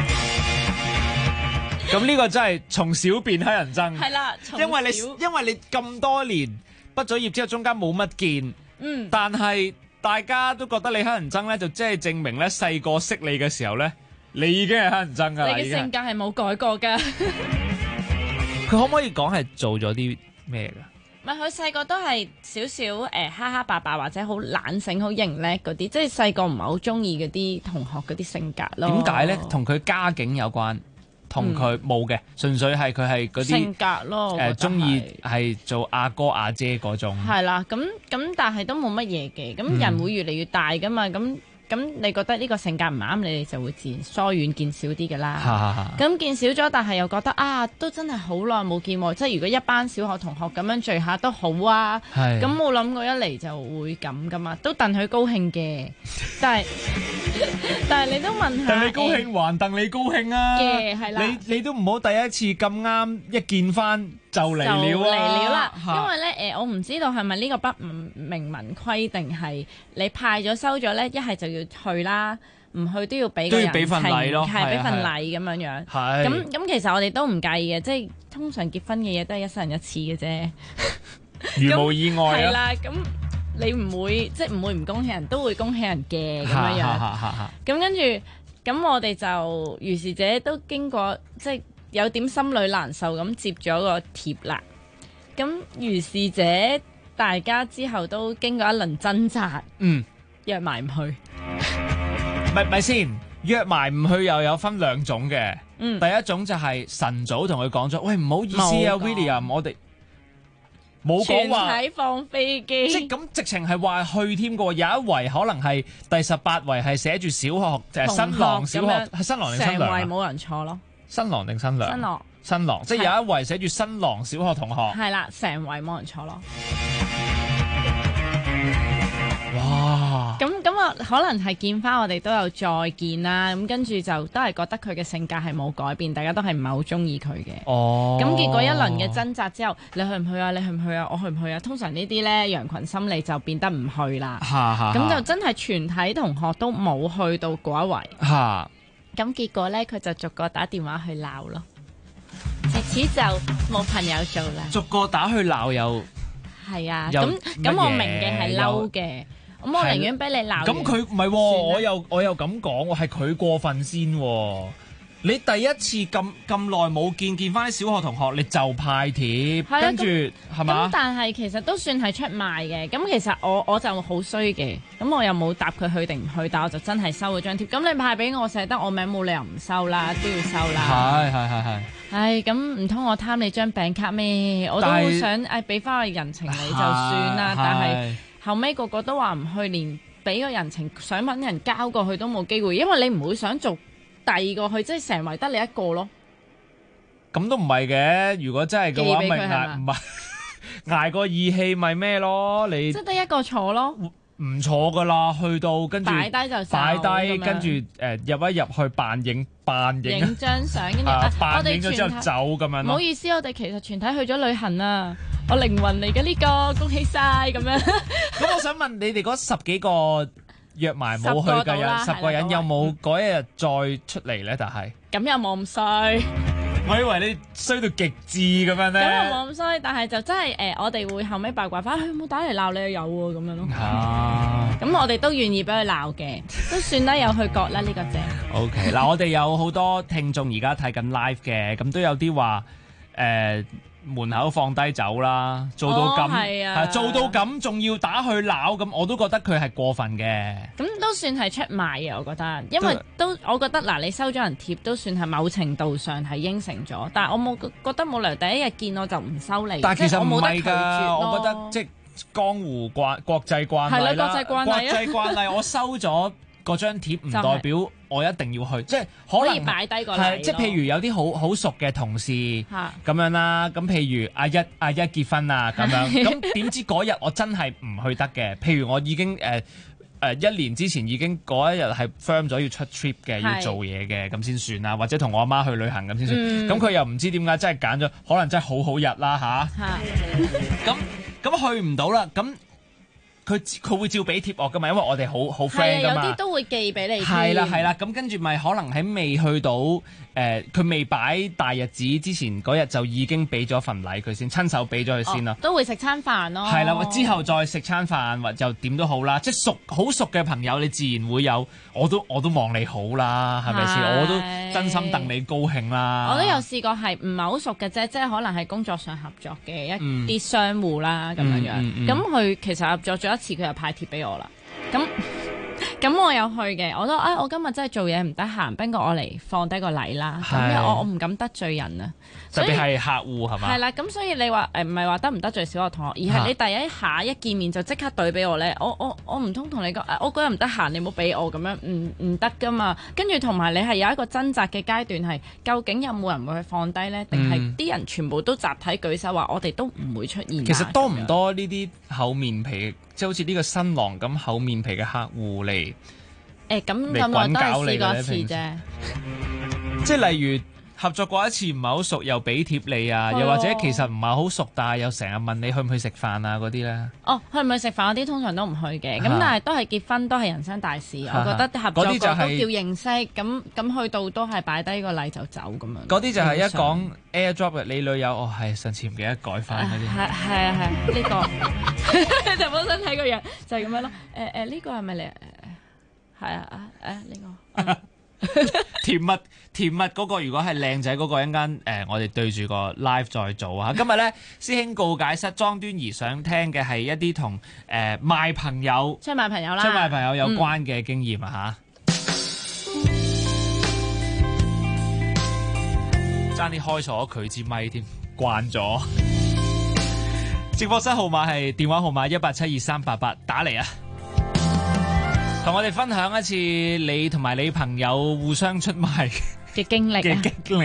咁呢個真係從小變乞人憎。 係啦， 因為你咁多年畢咗業之後中間冇乜見，但係大家都覺得你乞人憎咧，就即係證明咧細個識你嘅時候咧，你已經係乞人憎噶啦。 你嘅性格係冇改過噶。 佢可唔可以講係做咗啲咩㗎？ 唔係，佢細個都係少少蝦蝦霸霸或者好懶醒、好型叻嗰啲，即係細個唔係好中意嗰啲同學嗰啲性格咯。 點解咧？同佢家境有關，同佢冇嘅，純粹係佢係嗰啲性格咯。 中意係做阿哥阿姐嗰種。係啦，咁但係都冇乜嘢嘅。咁人會越嚟越大噶嘛，咁你覺得呢個性格唔啱你哋就會自然疏遠，見少啲㗎啦。咁見少咗，但係又覺得都真係好耐冇見喎。即係如果一班小學同學咁樣聚下都好啊。咁冇諗過一嚟就會咁㗎嘛，都戥佢高興嘅。但係你都問下， 戥你高興還戥你高興啊！ 係啦， 你都唔好第一次咁啱一見翻就嚟了啦。因為咧我唔知道係咪呢個不明文規定係你派咗收咗咧，一係就要去啦，唔去都要俾個人情， 份禮咯， 係俾份禮咁樣樣。咁其實我哋都唔介意嘅，即係通常結婚嘅嘢都係一生人一次嘅啫， 如無意外係啦，咁你唔會即係唔會唔恭喜人，都會恭喜人嘅咁樣樣。咁跟住咁我哋就如是者都經過即係有點心裏難受咁接咗個貼啦。咁如是者大家之後都經過一輪掙扎，約埋唔去。 咪先，約埋唔去又有分2種嘅。第一種就係晨早同佢講咗，喂，唔好意思啊 ，William， 我哋冇講話全體放飛機， 即係咁直情係話去添嘅。有一圍可能係第18圍係寫住小學就係新郎小學，係新郎定新娘？ 成圍冇人坐咯。 新郎定新娘？新郎，即係有一圍寫住新郎小學同學。 係啦，成圍冇人坐咯。 哇！ 咁啊，可能係見翻我哋都有再見啦。咁跟住就都係覺得佢嘅性格係冇改變，大家都係唔係好中意佢嘅。咁結果一輪嘅掙扎之後，你去唔去啊？你去唔去啊？我去唔去啊？通常呢啲咧羊群心理就變得唔去啦。咁就真係全體同學都冇去到嗰一圍。咁結果咧，佢就逐個打電話去鬧咯。自此就冇朋友做啦。 逐個打去鬧又係啊。咁我明嘅係嬲嘅。咁我寧願俾你鬧。 咁佢唔係喎，我又咁講喎，係佢過分先喎。 你第一次咁耐冇見翻啲小學同學，你就派帖，跟住係嘛？ 咁但係其實都算係出賣嘅。咁其實我就好衰嘅，咁我又冇答佢去定唔去，但我就真係收咗張貼。咁你派俾我寫得我名，冇理由唔收啦，都要收啦。係。唉，咁唔通我貪你張餅卡咩？我都好想俾翻個人情你就算啦。但係後尾個個都話唔去，連俾個人情想揾人交過去都冇機會，因為你唔會想做第二個去，即係成圍得你一個咯。咁都唔係嘅，如果真係嘅話，咪捱個義氣咪咩咯？你即係得一個坐咯， 唔坐噶啦，去到跟住擺低就擺低，跟住入一入去扮影張相，跟住扮影咗之後走咁樣。 唔好意思，我哋其實全體去咗旅行啊！我靈魂嚟嘅呢個，恭喜晒咁樣。 咁我想問你哋嗰10幾個約埋冇去嘅人，10個人有冇嗰一日再出嚟咧？但係咁又冇咁衰。 我以為你衰到極致咁樣咧。 咁又冇咁衰，但係就真係我哋會後尾八卦翻，有冇打嚟鬧你有喎咁樣咯。咁我哋都願意俾佢鬧嘅，都算啦，有去覺啦呢個正。 OK， 嗱，我哋有好多聽眾而家睇緊 live 嘅，咁都有啲話門口放低走啦，做到咁，做到咁仲要打去鬧，咁我都覺得佢係過分嘅。咁都算係出賣嘅，我覺得，因為我覺得嗱，你收咗人貼都算係某程度上係應承咗，但係我冇覺得冇理由第一日見我就唔收你。 但係其實唔係㗎， 我覺得即係江湖國際慣例啦，國際慣例，我收咗嗰張貼唔代表我一定要去，即係可以擺低個禮。 即係譬如有啲好熟嘅同事咁樣啦，咁譬如阿一結婚啊咁樣，咁點知嗰日我真係唔去得嘅？譬如我已經1年之前已經嗰一日係 firm 咗要出 trip 嘅，要做嘢嘅，咁先算啦。或者同我阿媽去旅行咁先算。咁佢又唔知點解真係揀咗，可能真係好日啦吓，咁去唔到啦，咁。佢會照俾貼我噶嘛，因為我哋好 friend 噶嘛。 有啲都會寄俾你。 係啦，咁跟住咪可能喺未去到佢未擺大日子之前嗰日就已經俾咗份禮佢先，親手俾咗佢先啦。 都會食餐飯咯。 係啦，之後再食餐飯或就點都好啦，即係好熟嘅朋友，你自然會有，我都望你好啦，係咪先？我都真心戥你高興啦。 我都有試過係唔係好熟嘅啫，即係可能係工作上合作嘅一啲商戶啦咁樣樣。咁佢其實合作咗一次，佢又派貼俾我啦。咁我有去嘅，我都我今日真係做嘢唔得閒，不過我嚟放低個禮啦。咁因為我唔敢得罪人啊， 特別係客戶係嘛？ 係啦，咁所以你話唔係話得唔得罪小學同學，而係你第一下一見面就即刻對俾我咧，我唔通同你講我嗰日唔得閒，你唔好俾我咁樣，唔得噶嘛。跟住同埋你係有一個掙扎嘅階段，係究竟有冇人會去放低咧？定係啲人全部都集體舉手話我哋都唔會出現？ 其實多唔多呢啲厚面皮？即係好似呢個新郎咁厚面皮嘅客戶嚟咁我都係試過一次啫。 即係例如合作過一次唔係好熟，又俾貼你啊，又或者其實唔係好熟，但係又成日問你去唔去食飯啊嗰啲咧。去唔去食飯嗰啲通常都唔去嘅，咁但係都係結婚，都係人生大事。我覺得合作過都叫認識，咁去到都係擺低個禮就走咁樣。嗰啲就係一講 AirDrop 你女友，係上次唔記得改翻嗰啲。係呢個就本身睇個樣就係咁樣咯。呢個係咪你？係呢個。 甜蜜嗰個，如果係靚仔嗰個，一陣間我哋對住個 live 再做啊！今日咧師兄告解室莊端儀想聽嘅係一啲同賣朋友、 出賣朋友有關嘅經驗啊嚇！爭啲開錯佢支咪添，慣咗。直播室號碼係電話號碼1872388，打嚟啊！同我哋分享一次你同埋你朋友互相出賣嘅經歷。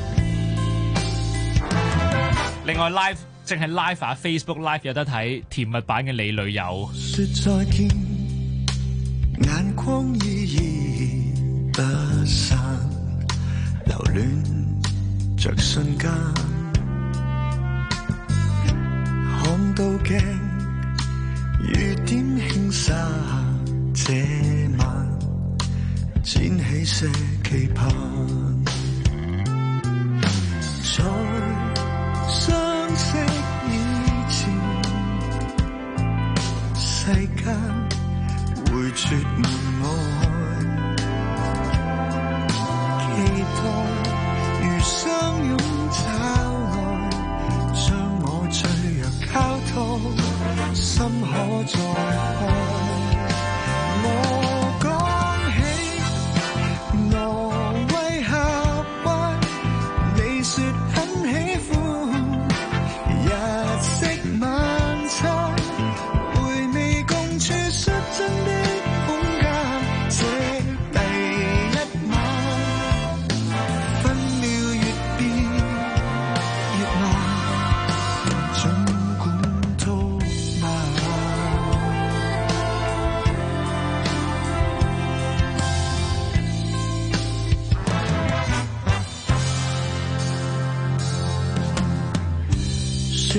另外 live 淨係 live 啊 Facebook live 有得睇甜蜜版嘅你女友。 說再見，眼光依依不散，留戀着瞬間，看到鏡雨點輕灑。這晚剪起些期盼，在相識以前，世間會絕門外，期待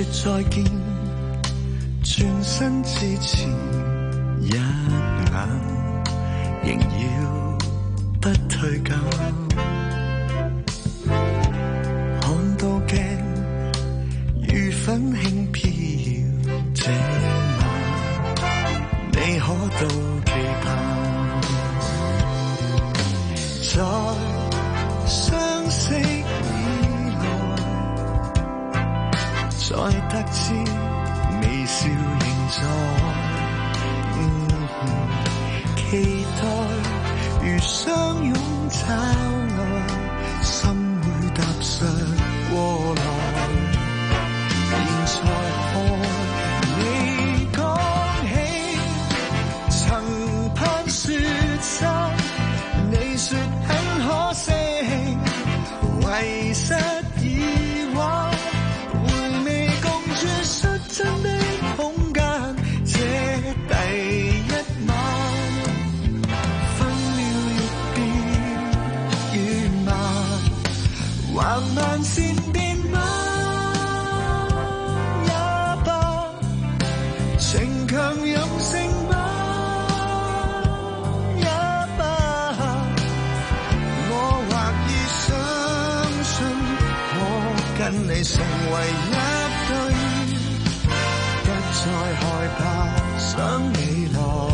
說再見，轉身之前一眼，仍要不退減。看到鏡如粉輕飄這晚，你可到期盼？在相識以來，才得知微笑仍在。期待如相擁找愛，心會踏上過來。現在看你講起，曾盼說真，你說很可惜，遺失以往，回味共處率真的空間，這第一晚，分秒越變越慢，還慢線變慢也罷，情強任性嗎也罷，我或已相信可跟你成為一對，不再害怕想未來。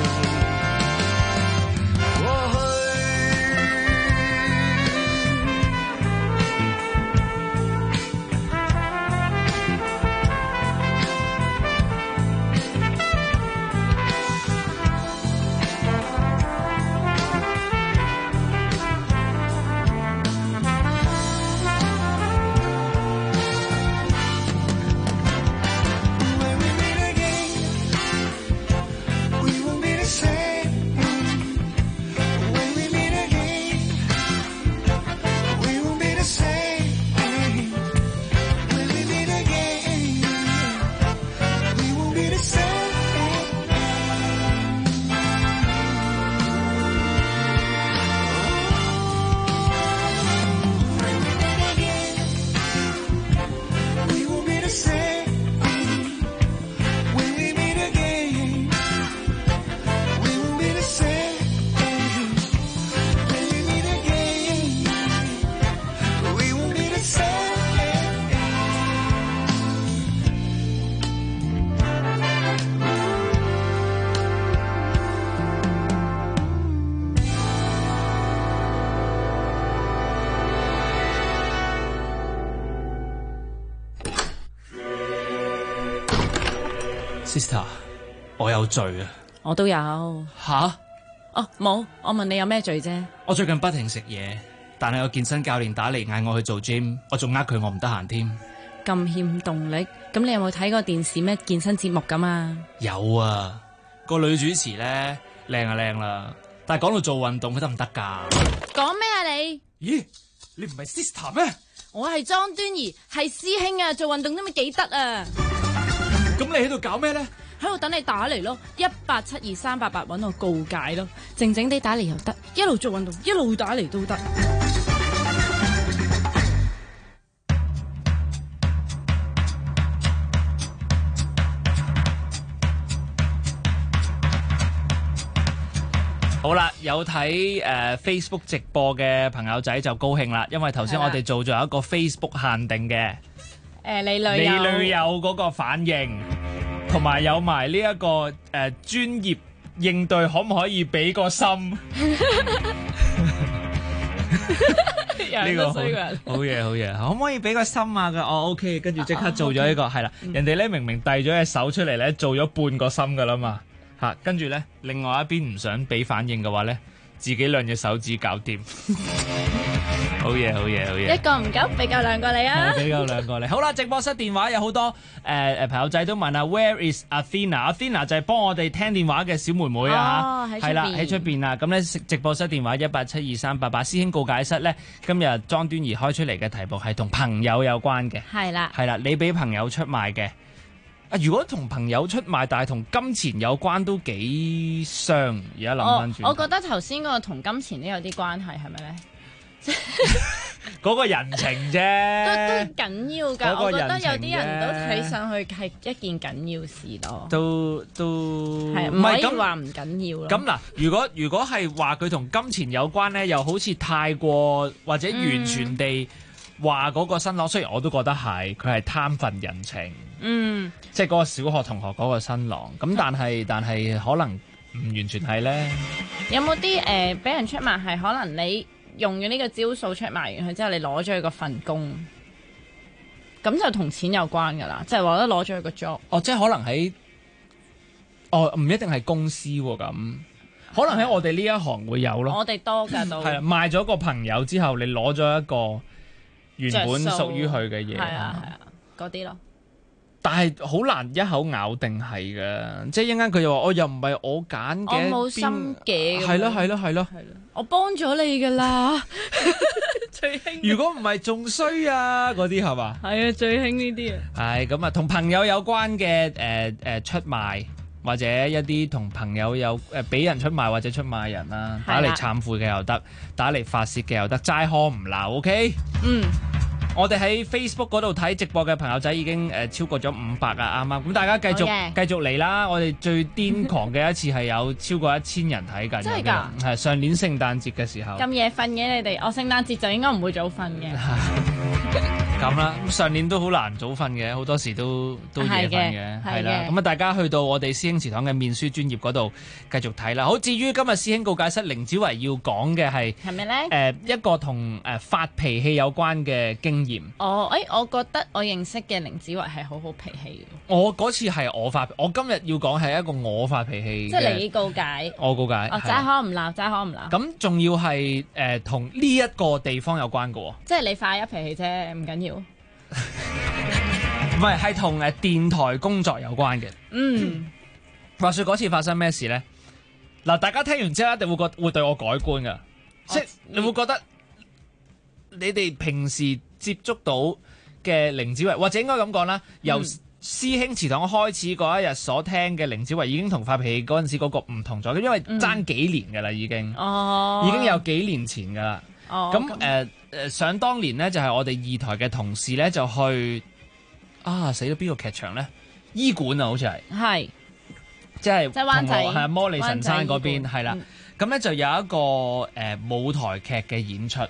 Sister， 我有罪啊！ 我都有。 吓？ 哦，冇。我問你有咩罪啫？ 我最近不停食嘢，但係個健身教練打嚟嗌我去做 gym， 我仲呃佢我唔得閒添。 咁欠動力，咁你有冇睇過電視咩健身節目咁啊？ 有啊，個女主持咧靚啊靚啦，但係講到做運動佢得唔得㗎？ 講咩啊你？ 咦，你唔係 Sister 咩？ 我係莊端儀，係師兄啊！做運動都咪幾得啊！ 咁你喺度搞咩咧？ 喺度等你打嚟咯，1872388搵我告解咯，靜靜地打嚟又得，一路做運動一路打嚟都得。 好啦，有睇Facebook 直播嘅朋友仔就高興啦，因為頭先我哋做咗一個 Facebook 限定嘅你女友嗰個反應，同埋有埋呢一個專業應對，可唔可以俾個心？呢個好嘢，好嘢，可唔可以俾個心啊？嘅OK， 跟住即刻做咗呢個係啦。人哋咧明明遞咗隻手出嚟咧，做咗半個心噶啦嘛。嚇，跟住咧，另外一邊唔想俾反應嘅話咧，自己兩隻手指搞掂。好嘢，好嘢，好嘢！ 一個唔夠，俾夠兩個你啊！ 俾夠兩個你。好啦，直播室電話有好多朋友仔都問啊 ，Where is Athena？Athena 就係幫我哋聽電話嘅小妹妹啊嚇，係啦，喺出邊啊。咁咧直播室電話1872388，師兄告解室咧，今日莊端儀開出嚟嘅題目係同朋友有關嘅。 係啦， 係啦，你俾朋友出賣嘅。啊！如果同朋友出賣，但係同金錢有關都幾傷。而家諗翻轉， 我覺得頭先嗰個同金錢都有啲關係，係咪咧？ 嗰個人情啫， 都緊要㗎。我覺得有啲人都睇上去係一件緊要事咯。都係唔可以話唔緊要咯。 咁嗱，如果係話佢同金錢有關咧，又好似太過或者完全地話嗰個新郎，雖然我都覺得佢係貪份人情。即係嗰個小學同學嗰個新郎。咁但係可能唔完全係咧。有冇啲俾人出賣係可能你用咗呢個招數出賣完佢之後，你攞咗佢個份工，咁就同錢有關㗎啦，即係話得攞咗佢個 job。 即係可能喺唔一定係公司喎，咁可能喺我哋呢一行會有咯。 我哋多㗎都係啦， 賣咗個朋友之後，你攞咗一個原本屬於佢嘅嘢， 係啊嗰啲咯。 但係好難一口咬定係嘅，即係一陣間佢又話我又唔係我揀嘅， 我冇心嘅。 係咯， 我幫咗你㗎啦，最興。 如果唔係仲衰啊，嗰啲係嘛？ 係啊，最興呢啲啊。 係咁啊，同朋友有關嘅出賣，或者一啲同朋友有俾人出賣或者出賣人啦，打嚟懺悔嘅又得，打嚟發泄嘅又得，齋呵唔鬧 ，OK？我哋喺 Facebook 嗰度睇直播嘅朋友仔已經超過咗500啊，啱啱咁大家繼續嚟啦！我哋最癲狂嘅一次係有超過1000人睇緊，真係㗎！係上年聖誕節嘅時候。 咁夜瞓嘅你哋，我聖誕節就應該唔會早瞓嘅。 咁啦，咁上年都好難早瞓嘅，好多時都夜瞓嘅，係啦。咁啊，大家去到我哋師兄祠堂嘅面書專頁嗰度繼續睇啦。好，至於今日師兄告解室凌子維要講嘅係咩咧？ 一個同發脾氣有關嘅經驗。 我覺得我認識嘅凌子維係好好脾氣嘅。 我嗰次係我今日要講係一個我發脾氣。 即係你告解。我告解。齋可唔鬧，齋可唔鬧。 咁仲要係同呢一個地方有關嘅喎。 即係你發一脾氣啫，唔緊要。 唔係同電台工作有關嘅。話說嗰次發生咩事咧？嗱，大家聽完之後一定會對我改觀噶，即係你會覺得你哋平時接觸到嘅凌子維，或者應該咁講啦，由師兄祠堂開始嗰一日所聽嘅凌子維已經同發脾氣嗰陣時嗰個唔同咗，因為爭幾年噶啦，已經有幾年前噶啦。咁想當年呢，就係我哋2台嘅同事呢，就去死咗邊個劇場呢？醫館啊，好似係即係灣仔係摩利神山嗰邊係啦。咁呢就有一個舞台劇嘅演出。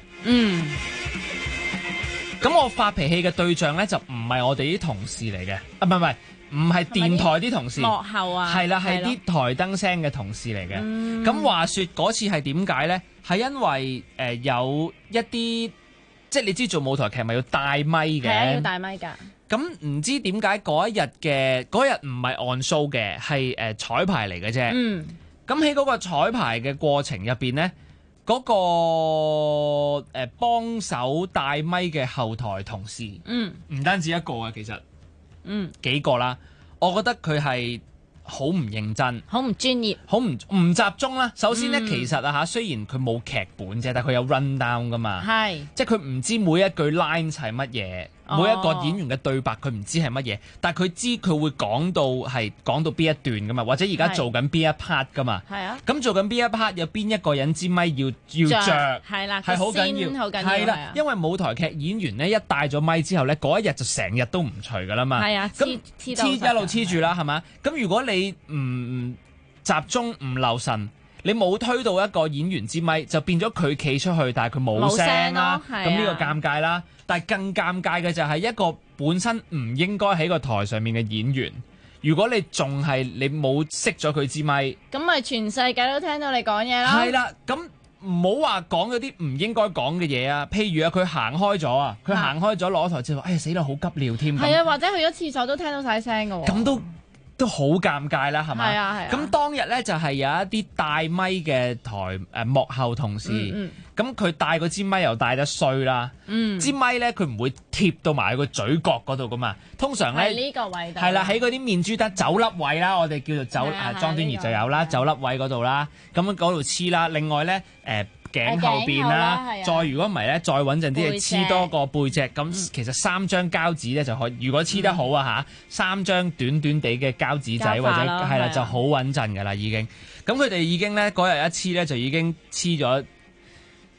咁我發脾氣嘅對象呢，就唔係我哋啲同事嚟嘅，唔係電台啲同事，幕後啊，係啦，係啲台燈聲嘅同事嚟嘅。咁話說嗰次係點解呢？係因為有一啲即係你知做舞台劇咪要帶咪嘅，係啊，要帶咪㗎。咁唔知點解嗰日唔係on show嘅，係彩排嚟嘅啫。咁喺嗰個彩排嘅過程入邊呢，嗰個幫手帶咪嘅後台同事，唔單止一個啊，其實幾個啦。我覺得佢係好唔認真，好唔專業，好唔集中啦。首先呢，其實啊雖然佢冇劇本啫，但係佢有 run down 噶嘛，即係佢唔知每一句 line 係乜嘢。每一個演員嘅對白佢唔知係乜嘢，但係佢知佢會講到邊一段噶嘛，或者而家做緊邊一 part 噶嘛。係啊。咁做緊邊一 part 有邊一個人支咪要着，係啦，係好緊要，係啦。因為舞台劇演員咧一帶咗咪之後咧，嗰一日就成日都唔除噶啦嘛。係啊。咁一路黐住啦，係嘛？咁如果你唔集中唔留神，你冇推到一個演員支咪，就變咗佢企出去，但係佢冇聲啦。咁呢個尷尬啦。但係更尷尬嘅就係一個本身唔應該喺個台上面嘅演員，如果你仲係你冇熄咗佢支咪，咁咪全世界都聽到你講嘢啦。係啦，咁唔好話講嗰啲唔應該講嘅嘢啊。譬如佢行開咗佢行開咗落台之後，哎呀死啦，好急尿添。係啊，或者去咗廁所都聽到晒聲㗎喎。咁都好尷尬啦，係咪？係啊係啊。咁當日咧就係有一啲帶咪嘅台幕後同事。咁佢帶個支咪又帶得衰啦，支咪咧佢唔會貼到埋個嘴角嗰度噶嘛，通常咧呢個位係啦，喺嗰啲面珠得酒粒位啦，我哋叫做莊端儀就有啦，酒粒位嗰度啦，咁嗰度黐啦。另外咧頸後邊啦，再如果唔係咧，再穩陣啲黐多個背脊。咁其實3張膠紙咧就可以，如果黐得好啊嚇，3張短短地嘅膠紙仔或者係啦就好穩陣噶啦已經。咁佢哋已經咧嗰日一黐咧就已經黐咗。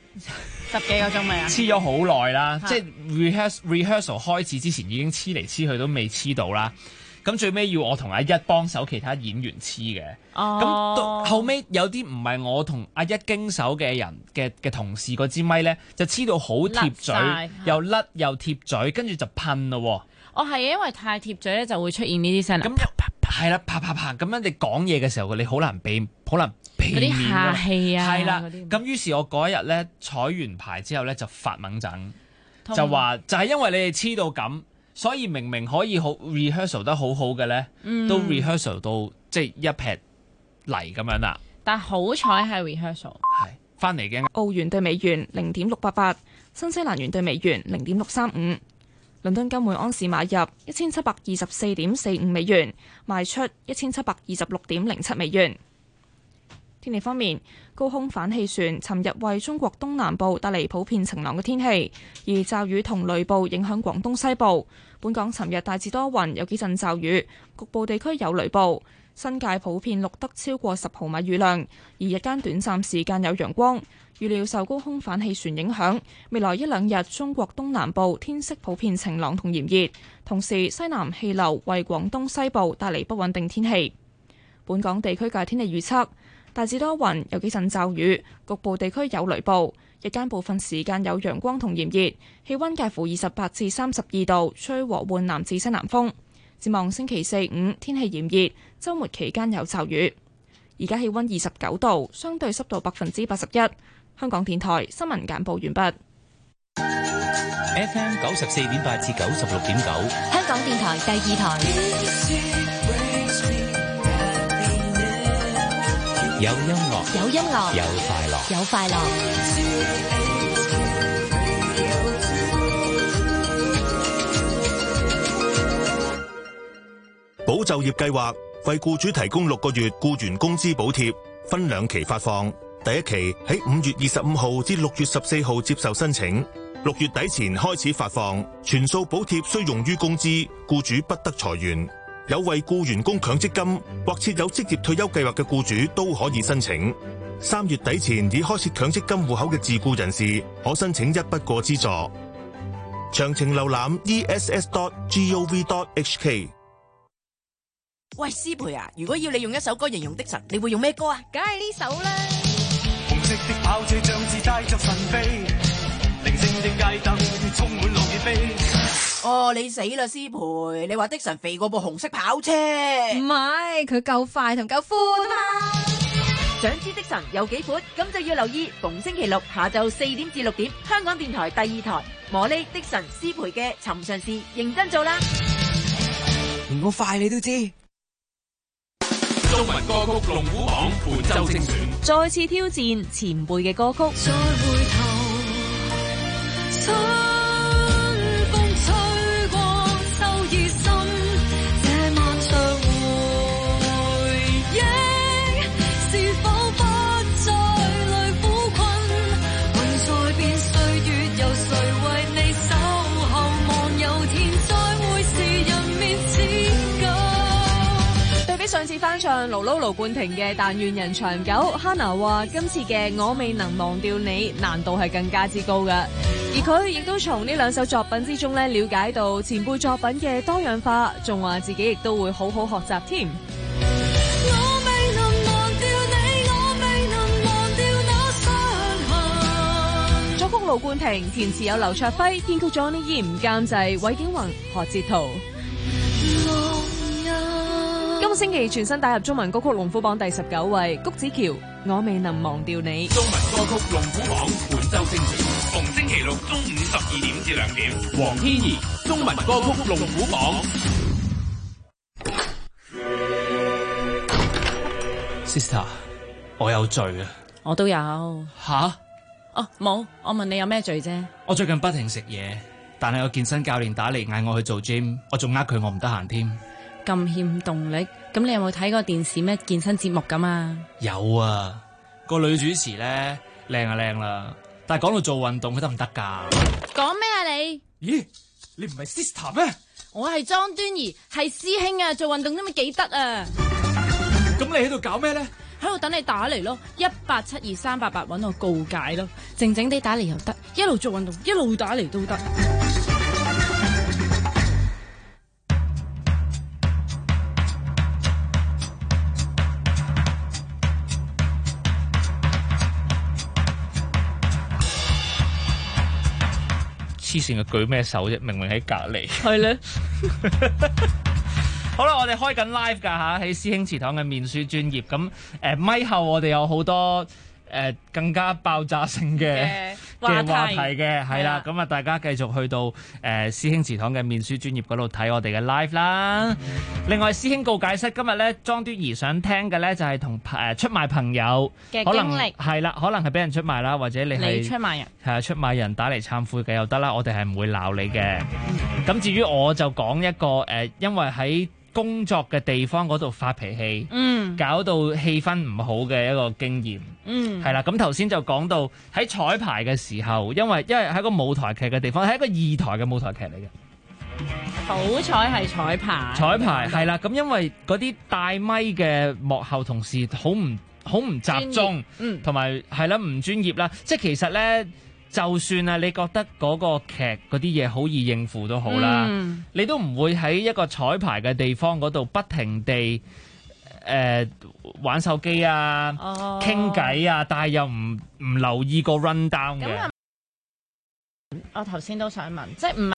10幾個鐘未啊？ 黐咗好耐啦，即係 rehearsal 開始之前已經黐嚟黐去都未黐到啦。咁最尾要我同阿一幫手其他演員黐嘅。咁到後尾有啲唔係我同阿一經手嘅人嘅同事嗰支咪咧，就黐到好貼嘴，又甩又貼嘴，跟住就噴咯。 係因為太貼嘴咧，就會出現呢啲聲。咁係啦，啪咁樣你講嘢嘅時候，你好難避免嗰啲下氣啊。 係啦，咁於是我嗰一日咧彩完排之後咧就發猛整，就話就係因為你哋黐到咁，所以明明可以好 rehearsal 得好好嘅咧，都 rehearsal 到即係一劈嚟咁樣啦。 但好彩係 rehearsal。 係翻嚟嘅澳元對美元0.688，新西蘭元對美元0.635。倫敦金每安士買入1724.45美元，賣出1726.07美元。天氣方面，高空反氣旋尋日為中國東南部帶嚟普遍晴朗嘅天氣，而驟雨同雷暴影響廣東西部。本港尋日大致多雲，有幾陣驟雨，局部地區有雷暴。新界普遍錄得超過10毫米雨量，而日間短暫時間有陽光。預料受高空反氣旋影響，未來1-2日中國東南部天色普遍晴朗同炎熱，同時西南氣流為廣東西部帶嚟不穩定天氣。本港地區嘅天氣預測大致多雲，有幾陣驟雨，局部地區有雷暴。日間部分時間有陽光同炎熱，氣溫介乎28至32度，吹和緩南至西南風。展望星期4、5天氣炎熱，週末期間有驟雨。而家氣溫29度，相對濕度81%。香港電台新聞簡報完畢。 FM 94.8至96.9， 香港電台第2台。 有音樂， 有音樂， 有快樂， 有快樂。 保就業計劃為僱主提供6個月僱員工資補貼，分2期發放。第一期喺5月25號至6月14號接受申請，6月底前開始發放，全數補貼須用於工資，僱主不得裁員。有為僱員供強積金或設有職業退休計劃嘅僱主都可以申請。3月底前已開設強積金戶口嘅自僱人士可申請一筆過資助。詳情瀏覽 ess.gov.hk。 喂，思培啊，如果要你用一首歌形容的神，你會用咩歌啊？ 梗係呢首啦。 紅色的跑車像是帶着神秘，靈性的街燈充滿落葉飛。 哦，你死啦，思培！你話的神肥過部紅色跑車？ 唔係，佢夠快同夠寬啊嘛！ 想知的神有幾闊？咁就要留意逢星期六下晝4點至6點，香港電台第2台魔力的神思培嘅尋常事認真做啦！ 連我快你都知。 中文歌曲龍虎榜本周精選， 再次挑戰前輩嘅歌曲。 再回頭，春風吹過，秋意深，這漫長回憶，是否不再淚苦困？雲在變，歲月有誰為你守候？望有天再會是人面似舊。 對比上次翻唱盧冠廷嘅《但願人長久》，Hannah 話今次嘅我未能忘掉你難度係更加之高㗎，而佢亦都從呢2首作品之中咧了解到前輩作品嘅多樣化，仲話自己亦都會好好學習添。 我未能忘掉你，我未能忘掉那傷痕。 作曲盧冠廷，填詞有劉卓輝，編曲 Johnny Yim，監製韋景宏、何哲圖。今個星期全新打入中文歌曲龍虎榜第19位，谷子喬《我未能忘掉你》。 中文歌曲龍虎榜本周精選，逢星期六中午12點至2點，黃天怡中文歌曲龍虎榜。 Sister， 我有罪啊！ 我都有。 吓？ 哦，冇，我問你有咩罪啫？ 我最近不停食嘢，但係個健身教練打嚟嗌我去做 gym， 我仲呃佢我唔得閒添。 咁欠動力，咁你有冇睇過電視咩健身節目咁啊？ 有啊，個女主持咧靚啊靚啦，但係講到做運動佢得唔得㗎？ 講咩啊你？ 咦，你唔係 sister 咩？ 我係莊端儀，係師兄啊，做運動都咪幾得啊？ 咁你喺度搞咩咧？ 喺度等你打嚟咯，1872388揾我告解咯，靜靜地打嚟又得，一路做運動一路打嚟都得。 黐線嘅舉咩手啫？明明喺隔離。 係咧。 好啦，我哋開緊 live 㗎嚇，喺師兄祠堂嘅面書專頁。咁咪後我哋有好多更加爆炸性嘅話題嘅，係啦。咁啊，大家繼續去到師兄祠堂嘅面書專頁嗰度睇我哋嘅 live 啦。另外，師兄告解室今日咧，莊端儀想聽嘅咧就係同出賣朋友嘅可能經歷係啦，可能係俾人出賣啦，或者你係出賣人， 係啊，出賣人打嚟懺悔嘅又得啦，我哋係唔會鬧你嘅。咁至於我就講一個因為喺工作嘅地方嗰度發脾氣，搞到氣氛唔好嘅一個經驗，係啦。咁頭先就講到喺彩排嘅時候，因為喺個舞台劇嘅地方，係一個二台嘅舞台劇嚟嘅。 好彩係彩排係啦。咁因為嗰啲帶咪嘅幕後同事好唔集中，同埋係啦唔專業啦。即係其實咧，就算啊，你覺得嗰個劇嗰啲嘢好易應付都好啦，你都唔會喺一個彩排嘅地方嗰度不停地玩手機啊、傾偈啊，但係又唔留意個 run down 嘅。 我頭先都想問，即係唔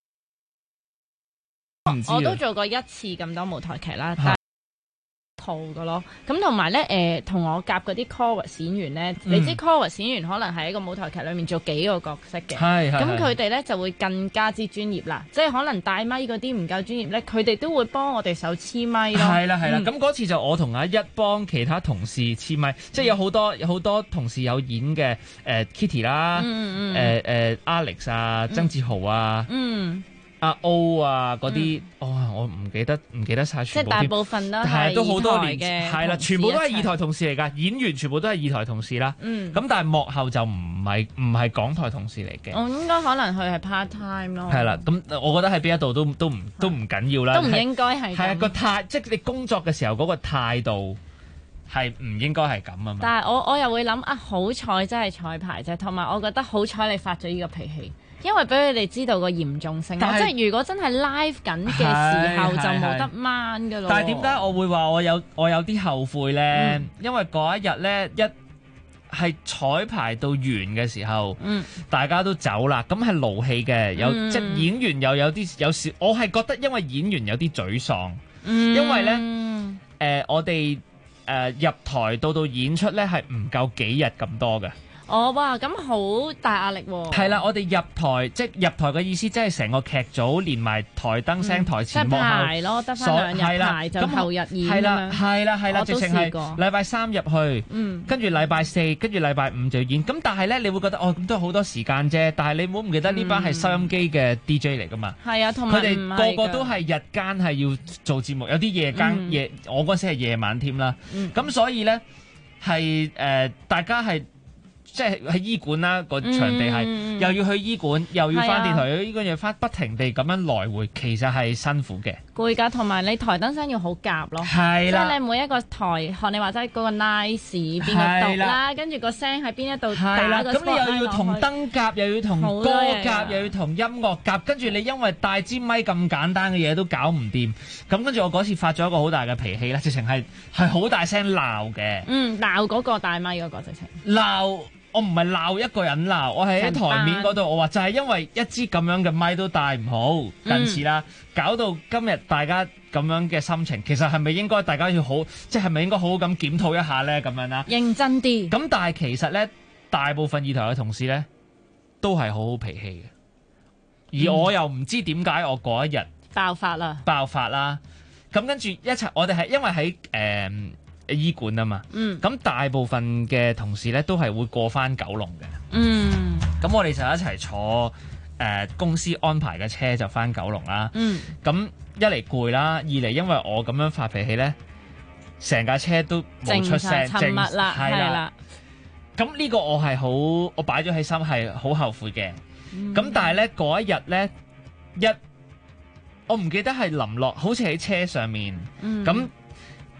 係我都做過一次咁多舞台劇啦，但係套嘅咯。咁同埋咧，同我夾嗰啲 chorus 演員咧，你知 chorus 演員可能係一個舞台劇裏面做幾個角色嘅，咁佢哋咧就會更加之專業啦。即係可能帶咪嗰啲唔夠專業咧，佢哋都會幫我哋手黐咪咯。係啦。 咁嗰次就我同阿一幫其他同事黐咪，即係有好多同事有演嘅Kitty 啦，Alex 啊，曾志豪啊。阿 O 啊嗰啲，我唔記得晒全部。 即係大部分都係都好多年嘅， 係啦，全部都係二台同事嚟㗎，演員全部都係二台同事啦。咁但係幕後就唔係港台同事嚟嘅。 我應該可能佢係 part time 咯。 係啦，咁我覺得喺邊一度都唔緊要啦。 都唔應該係。 係啊，即係你工作嘅時候嗰個態度係唔應該係咁啊嘛。 但係我又會諗啊，好彩真係彩排啫，同埋我覺得好彩你發咗呢個脾氣。因為俾佢哋知道個嚴重性，即係如果真係 live 緊嘅時候就冇得掹㗎咯。 但係點解我會話我有啲後悔咧？因為嗰一日咧係彩排到完嘅時候，大家都走啦，咁係勞氣嘅，即係演員又有時，我係覺得因為演員有啲沮喪，因為咧我哋入台到演出咧係唔夠幾日咁多嘅。 哇！咁好大壓力喎。 係啦，我哋入台嘅意思，即係成個劇組連埋台燈聲、台前幕後， 排咯，得翻2日排就後日演咁樣。 係啦，直情係禮拜3入去，跟住禮拜4，跟住禮拜5就演。咁但係咧，你會覺得咁都好多時間啫。但係你唔好唔記得呢班係收音機嘅 DJ 嚟㗎嘛。係啊，同埋佢哋個個都係日間係要做節目，有啲夜間我嗰時係夜晚添啦。咁所以咧係大家係。即係喺醫館啦，個場地係又要去醫館，又要翻電台，呢個嘢翻不停地咁樣來回，其實係辛苦嘅。 攰㗎，同埋你台燈聲要好夾咯， 係啦， 即係你每一個台學你話齋嗰個 nice 邊個讀啦，跟住個聲喺邊一度打個 spot 咁你又要同燈夾，又要同歌夾，又要同音樂夾，跟住你因為帶支咪咁簡單嘅嘢都搞唔掂，咁跟住我嗰次發咗一個好大嘅脾氣咧，直情係好大聲鬧嘅。 鬧嗰個帶咪嗰個直情鬧。我唔係鬧一個人鬧，我係喺台面嗰度，我話就係因為一支咁樣嘅咪都帶唔好，近似啦，搞到今日大家咁樣嘅心情，其實係咪應該大家要好，即係咪應該好好咁檢討一下咧？咁樣啦， 認真啲。 咁但係其實咧，大部分二台嘅同事咧都係好好脾氣嘅，而我又唔知點解我嗰一日爆發啦， 咁跟住一齊，我哋係因為喺醫館啊嘛，咁大部分嘅同事咧都係會過翻九龍嘅，咁我哋就一齊坐公司安排嘅車就翻九龍啦。咁一嚟攰啦，二嚟因為我咁樣發脾氣咧，成架車都冇出聲， 沉默啦，係啦。 咁呢個我擺咗喺心係好後悔嘅。咁但係咧嗰一日咧我唔記得係臨落，好似喺車上面咁。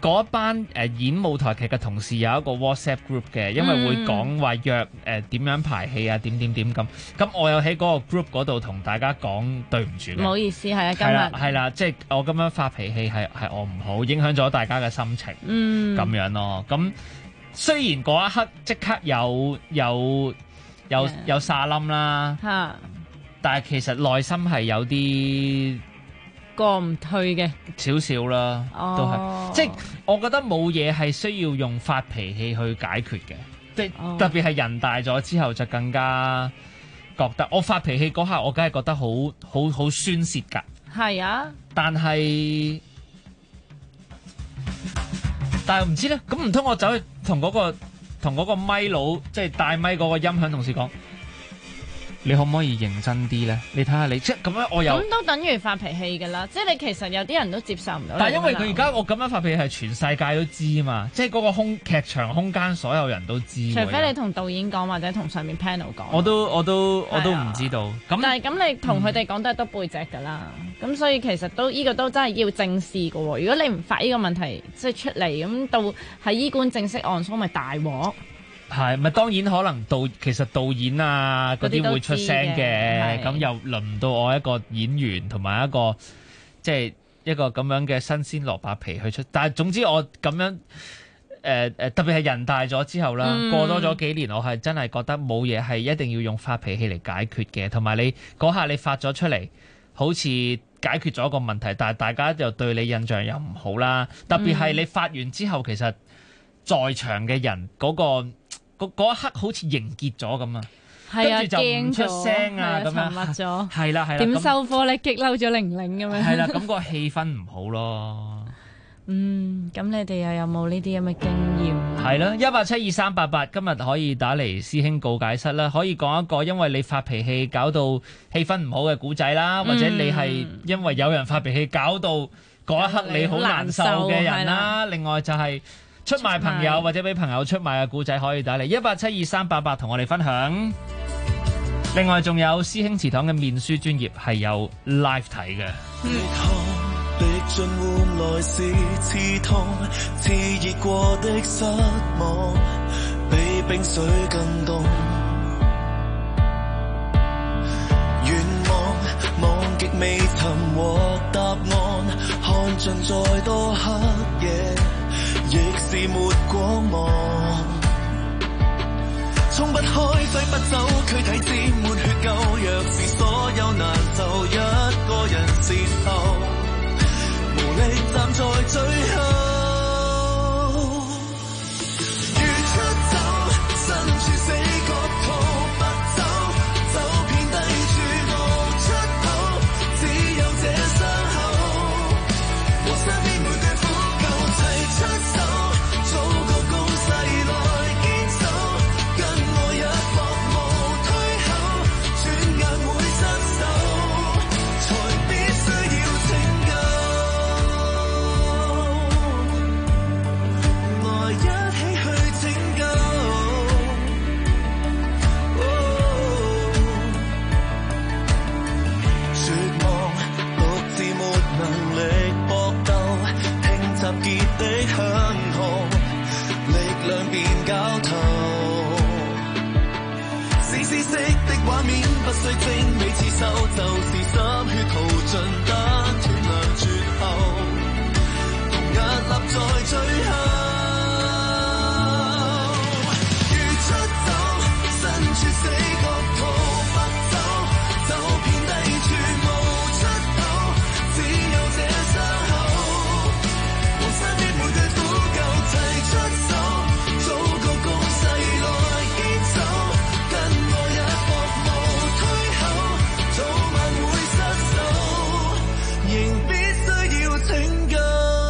嗰班演舞台劇嘅同事有一個 WhatsApp group 嘅，因為會講話約點樣排戲啊，點咁。咁我又喺嗰個 group 嗰度同大家講對唔住嘅。 唔好意思，係啊，今日係啦，即係我咁樣發脾氣係我唔好，影響咗大家嘅心情，咁樣咯。咁雖然嗰一刻即刻有沙冧啦，但係其實內心係有啲過唔退嘅少少啦，都係，即係我覺得冇嘢係需要用發脾氣去解決嘅，即係特別係人大咗之後就更加覺得，我發脾氣嗰下我梗係覺得好宣泄㗎， 係啊， 但係唔知咧，咁唔通我走去同嗰個咪佬，即係帶咪嗰個音響同事講，你可唔可以認真啲咧？你睇下你即係咁樣，我有咁都等於發脾氣㗎啦。即係你其實有啲人都接受唔到。 但係因為佢而家我咁樣發脾氣係全世界都知啊嘛，即係嗰個劇場空間所有人都知。 除非你同導演講或者同上面 panel 講。 我都唔知道。咁但係咁你同佢哋講都係得背脊㗎啦。咁所以其實都呢個都真係要正視㗎喎。如果你唔發呢個問題即係出嚟，咁到喺醫館正式按數咪大鑊。 係咪當然可能其實導演啊嗰啲會出聲嘅，咁又輪唔到我一個演員同埋一個即係一個咁樣嘅新鮮蘿蔔皮去出。但係總之我咁樣特別係人大咗之後啦，過多咗幾年，我係真係覺得冇嘢係一定要用發脾氣嚟解決嘅，同埋你嗰下你發咗出嚟，好似解決咗一個問題，但係大家又對你印象又唔好啦。特別係你發完之後，其實在場嘅人嗰一刻好似凝結咗咁啊，跟住就唔出聲啊，咁樣沉默咗，係啦， 點收科咧？激嬲咗玲玲咁樣， 係啦，咁個氣氛唔好咯。 咁你哋又有冇呢啲咁嘅經驗？ 係啦，1872388今日可以打嚟師兄告解室啦，可以講一個因為你發脾氣搞到氣氛唔好嘅故仔啦，或者你係因為有人發脾氣搞到嗰一刻你好難受嘅人啦，另外就係出賣朋友或者俾朋友出賣嘅故仔可以打嚟1872388同我哋分享。另外仲有師兄祠堂嘅面書專頁係有 live 睇嘅。 歷盡換來是刺痛，熾熱過的失望，比冰水更凍。願望極未曾獲答案，看盡再多黑夜，亦是沒光芒。衝不開，揮不走，軀體沾滿血垢。若是所有難受一個人善後，無力站在最後。如出走，身處死角逃不走，走遍低處無出口，只有這傷口和身邊每句苦救，齊出手，做個攻勢來堅守，跟我一搏無退後，轉眼會失手，才必須要拯救。來一起去拯救。絕望，獨自沒能力搏鬥，聽集結的響號，力量變絞頭。是絲色的畫面，不需精美刺繡，就是心血淘盡得斷糧絕後，同屹立在最後。如出走，身處死角逃不走，走遍低處無出口，只有這傷口和身邊每句苦救，齊出手，做個攻勢來堅守，跟我一搏無退後，早晚會失手，仍必須要拯救。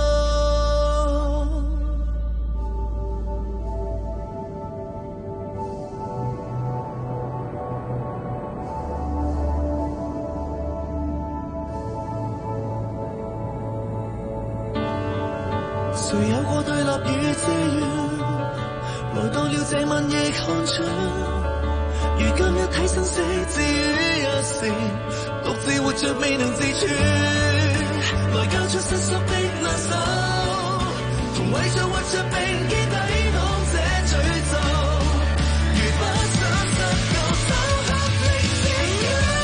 誰有過對立與自願，來到了這晚亦看出，如今一體生死置於一線，獨自活着未能自處，來交出失縮的兩手， 同為着活着並肩抵擋這詛咒，如不想失救，手合力拯救。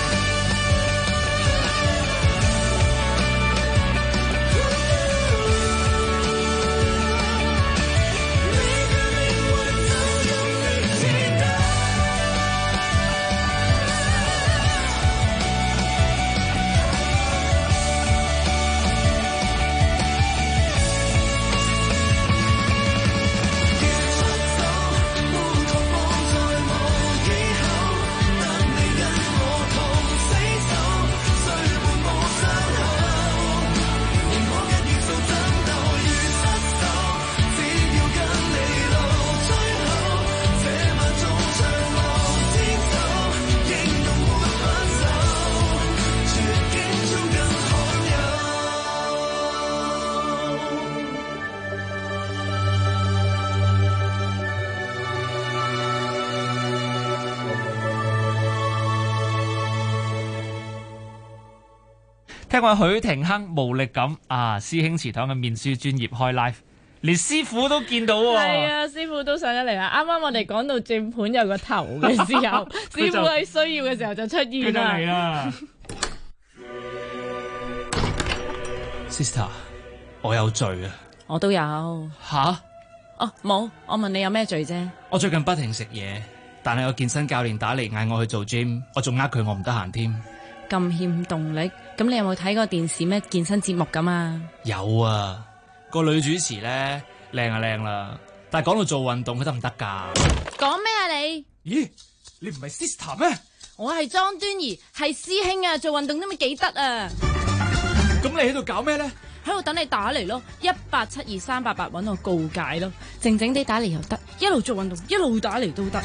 聽話許廷鏗無力感啊！師兄祠堂嘅面書專業開 live，連師傅都見到喎。 係啊，師傅都上咗嚟啦。啱啱我哋講到轉盤有個頭嘅時候，師傅喺需要嘅時候就出現佢就嚟啦。Sister， 我有罪啊！ 我都有。 吓？ 哦，冇。我問你有咩罪啫？ 我最近不停食嘢，但係有健身教練打嚟嗌我去做 gym， 我仲呃佢我唔得閒添。 咁欠動力，咁你有冇睇過電視咩健身節目咁啊？ 有啊，個女主持咧靚啊靚啦，但係講到做運動佢得唔得㗎？ 講咩啊你？ 咦，你唔係 sister 咩？ 我係莊端儀，係師兄啊，做運動都咪幾得啊！ 咁你喺度搞咩咧？ 喺度等你打嚟咯，1872388搵我告解咯，靜靜地打嚟又得，一路做運動一路打嚟都得。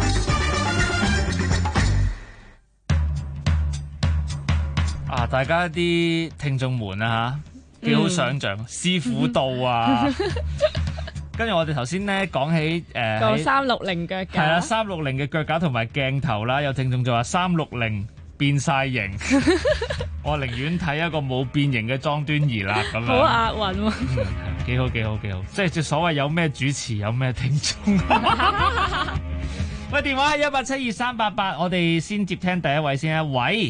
啊！大家啲聽眾們啊嚇，幾好想像，師傅道啊！跟住我哋頭先咧講起個360腳架， 係啦，360嘅腳架同埋鏡頭啦，有聽眾就話360變晒型，我寧願睇一個冇變形嘅莊端儀啦咁樣。 好押韻喎！ 幾好幾好幾好，即係所謂有咩主持有咩聽眾。喂，電話係1872388，我哋先接聽第一位先啊，喂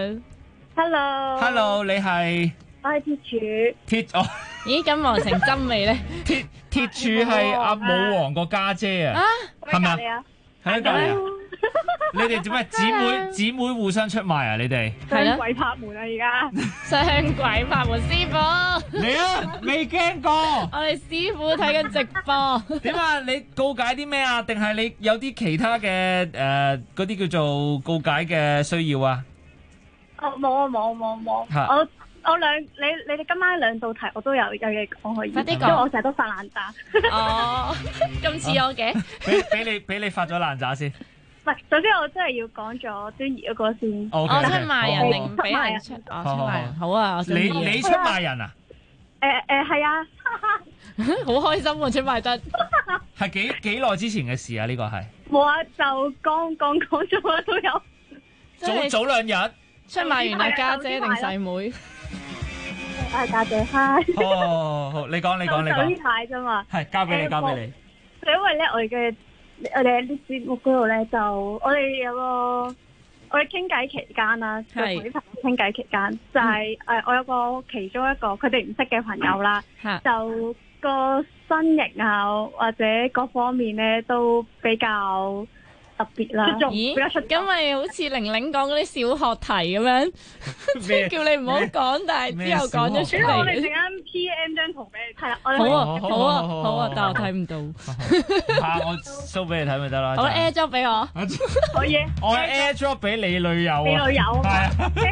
，Hello，Hello， 你係？ 我係鐵柱。 鐵哦， 咦，咁磨成針未咧？ 鐵柱係阿武王個家姐啊，係咪啊？喺隔離啊！你哋做咩姊妹互相出賣啊？你哋雙鬼拍門啊！而家雙鬼拍門，師傅你啊，未驚過？ 我哋師傅睇緊直播。 點啊？你告解啲咩啊？定係你有啲其他嘅嗰啲叫做告解嘅需要啊？ 哦，冇，我你哋今晚2道題我都有嘢講可以， 快啲講， 因為我成日都發爛渣。 哦，咁似我嘅。 俾你發咗爛渣先。 唔係，首先我真係要講咗端儀嗰個先。 我出賣人定俾人出？我出賣人。好啊，我想你出賣人啊？ 係啊。 好開心喎，出賣得。 係幾耐之前嘅事啊？呢個係。 冇啊，就剛講咗啦，都有。 早2日。 出賣完係家姐定細妹？ 我係家姐，嗨。 好，你講。 就呢排啫嘛。 係，交俾你。 就因為咧，我哋喺啲節目嗰度咧，就我哋傾偈期間啦，就同啲朋友傾偈期間，就係我有個其中一個佢哋唔識嘅朋友啦，就個身形啊或者各方面咧都比較特別啦。 咦？咁咪好似玲玲講嗰啲小學題咁樣，叫你唔好講，但係之後講咗出嚟。 我哋陣間 PM 張圖俾你睇啦。 好啊，但我睇唔到。 我 show 俾你睇咪得啦。 我 AirDrop 俾我。 可以。 我 AirDrop 俾你女友啊。 你女友。係。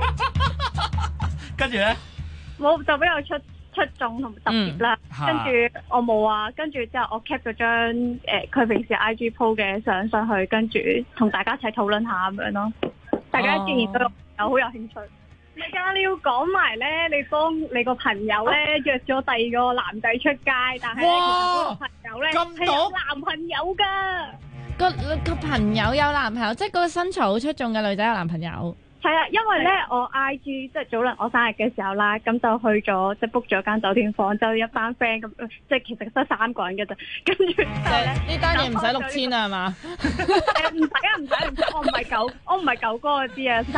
跟住咧？ 冇，就比較出眾同特別啦，跟住我冇啊，跟住之後我 cap 咗張佢平時 IG po 嘅相上去，跟住同大家一齊討論下咁樣咯。大家既然對我好有興趣，你而家你要講埋咧，你幫你個朋友咧約咗第二個男仔出街，但係咧其實嗰個朋友咧係有男朋友噶。 個朋友有男朋友，即係嗰個身材好出眾嘅女仔有男朋友。 係啊，因為咧我 IG 即係早輪我生日嘅時候啦，咁就去咗即係 book 咗間酒店房，就一班 friend 咁，即係其實得3個人嘅啫。跟住之後咧， 呢單嘢唔使6000啊，係嘛？ 唔使，我唔係九哥嗰啲啊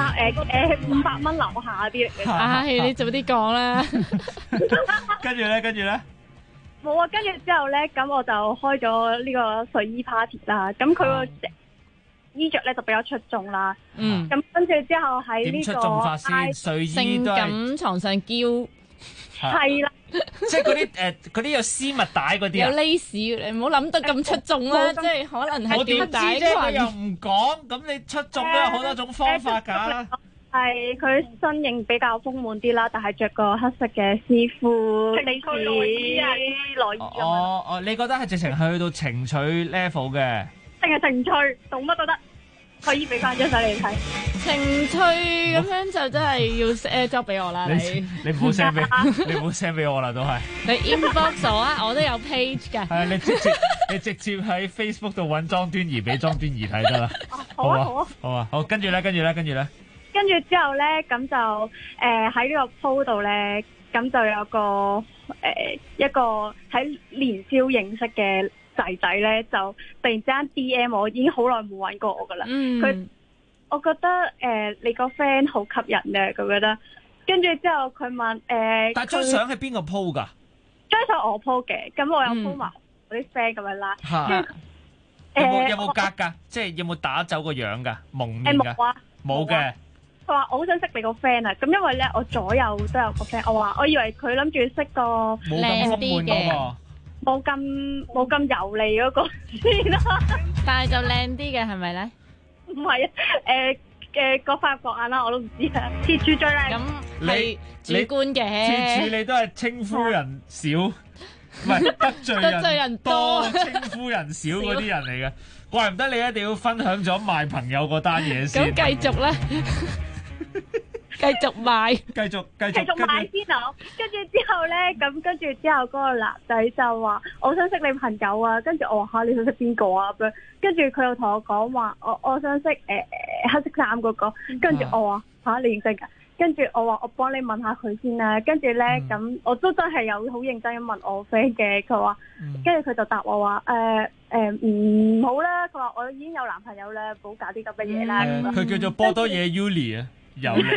，500蚊樓下啲嚟嘅。 唉，你早啲講啦。 跟住咧， 冇啊！跟住之後咧，咁我就開咗呢個睡衣 party 啦。咁佢個衣着咧就比較出眾啦。咁跟住之後喺呢個點出眾法先？睡衣性都係感床上嬌， 係啦， 即係嗰啲有絲襪帶嗰啲有啊。 lace，你唔好諗得咁出眾啦，即係可能係我點知吊帶啫？我又裙。 唔講，咁你出眾都有好多種方法㗎。 係佢身形比較豐滿啲啦，但係着個黑色嘅絲褲、呢士內衣咁樣。 哦，你覺得係直情去到情趣 level 嘅？ 定係情趣，懂乜都得。可以俾翻張相你睇。 情趣咁樣就真係要 send 咗俾我啦， 你唔好 send 俾你唔好 send 俾我啦，都係。 你 inbox 我啊，我都有 page 㗎。 係啊，你直接喺 Facebook 度揾莊端儀俾莊端儀睇得啦。好，跟住咧。 跟住之後咧，咁就喺呢個 po 度咧，咁就有個一個喺年宵認識嘅仔咧，就突然之間 DM 我，已經好耐冇揾過我噶啦。我覺得你個 friend 好吸引嘅，佢覺得。跟住之後佢問但係張相係邊個 po 㗎？ 張相我 po 嘅，咁我有 po 埋我啲 friend 咁樣啦。 有冇格㗎？即係有冇打走個樣㗎？蒙面㗎？ 冇啊， 冇嘅。 佢話我好想識你個 friend 啊，咁因為咧我左右都有個 friend，我以為佢諗住識個靚啲嘅， 冇咁油膩嗰個先啦。 但係就靚啲嘅係咪咧？ 唔係啊，各花各眼啦，我都唔知啊。鐵柱最靚， 咁係主觀嘅。 鐵柱你都係稱呼人少，唔係得罪人多，稱呼人少嗰啲人嚟嘅。怪唔得你一定要分享咗賣朋友嗰單嘢先。 咁繼續咧。繼續賣先啊！跟住之後咧，咁跟住之後嗰個男仔就話：我想識你朋友啊！跟住我話嚇，你想識邊個啊？咁樣跟住佢又同我講話：我想識黑色衫嗰個。跟住我話嚇，你認識㗎？跟住我話我幫你問下佢先啦。跟住咧咁，我都真係有好認真咁問我 friend 嘅。佢話，跟住佢就答我話唔好啦。佢話我已經有男朋友啦，唔好搞啲咁嘅嘢啦。 佢叫做波多野 Yuli 啊。有你，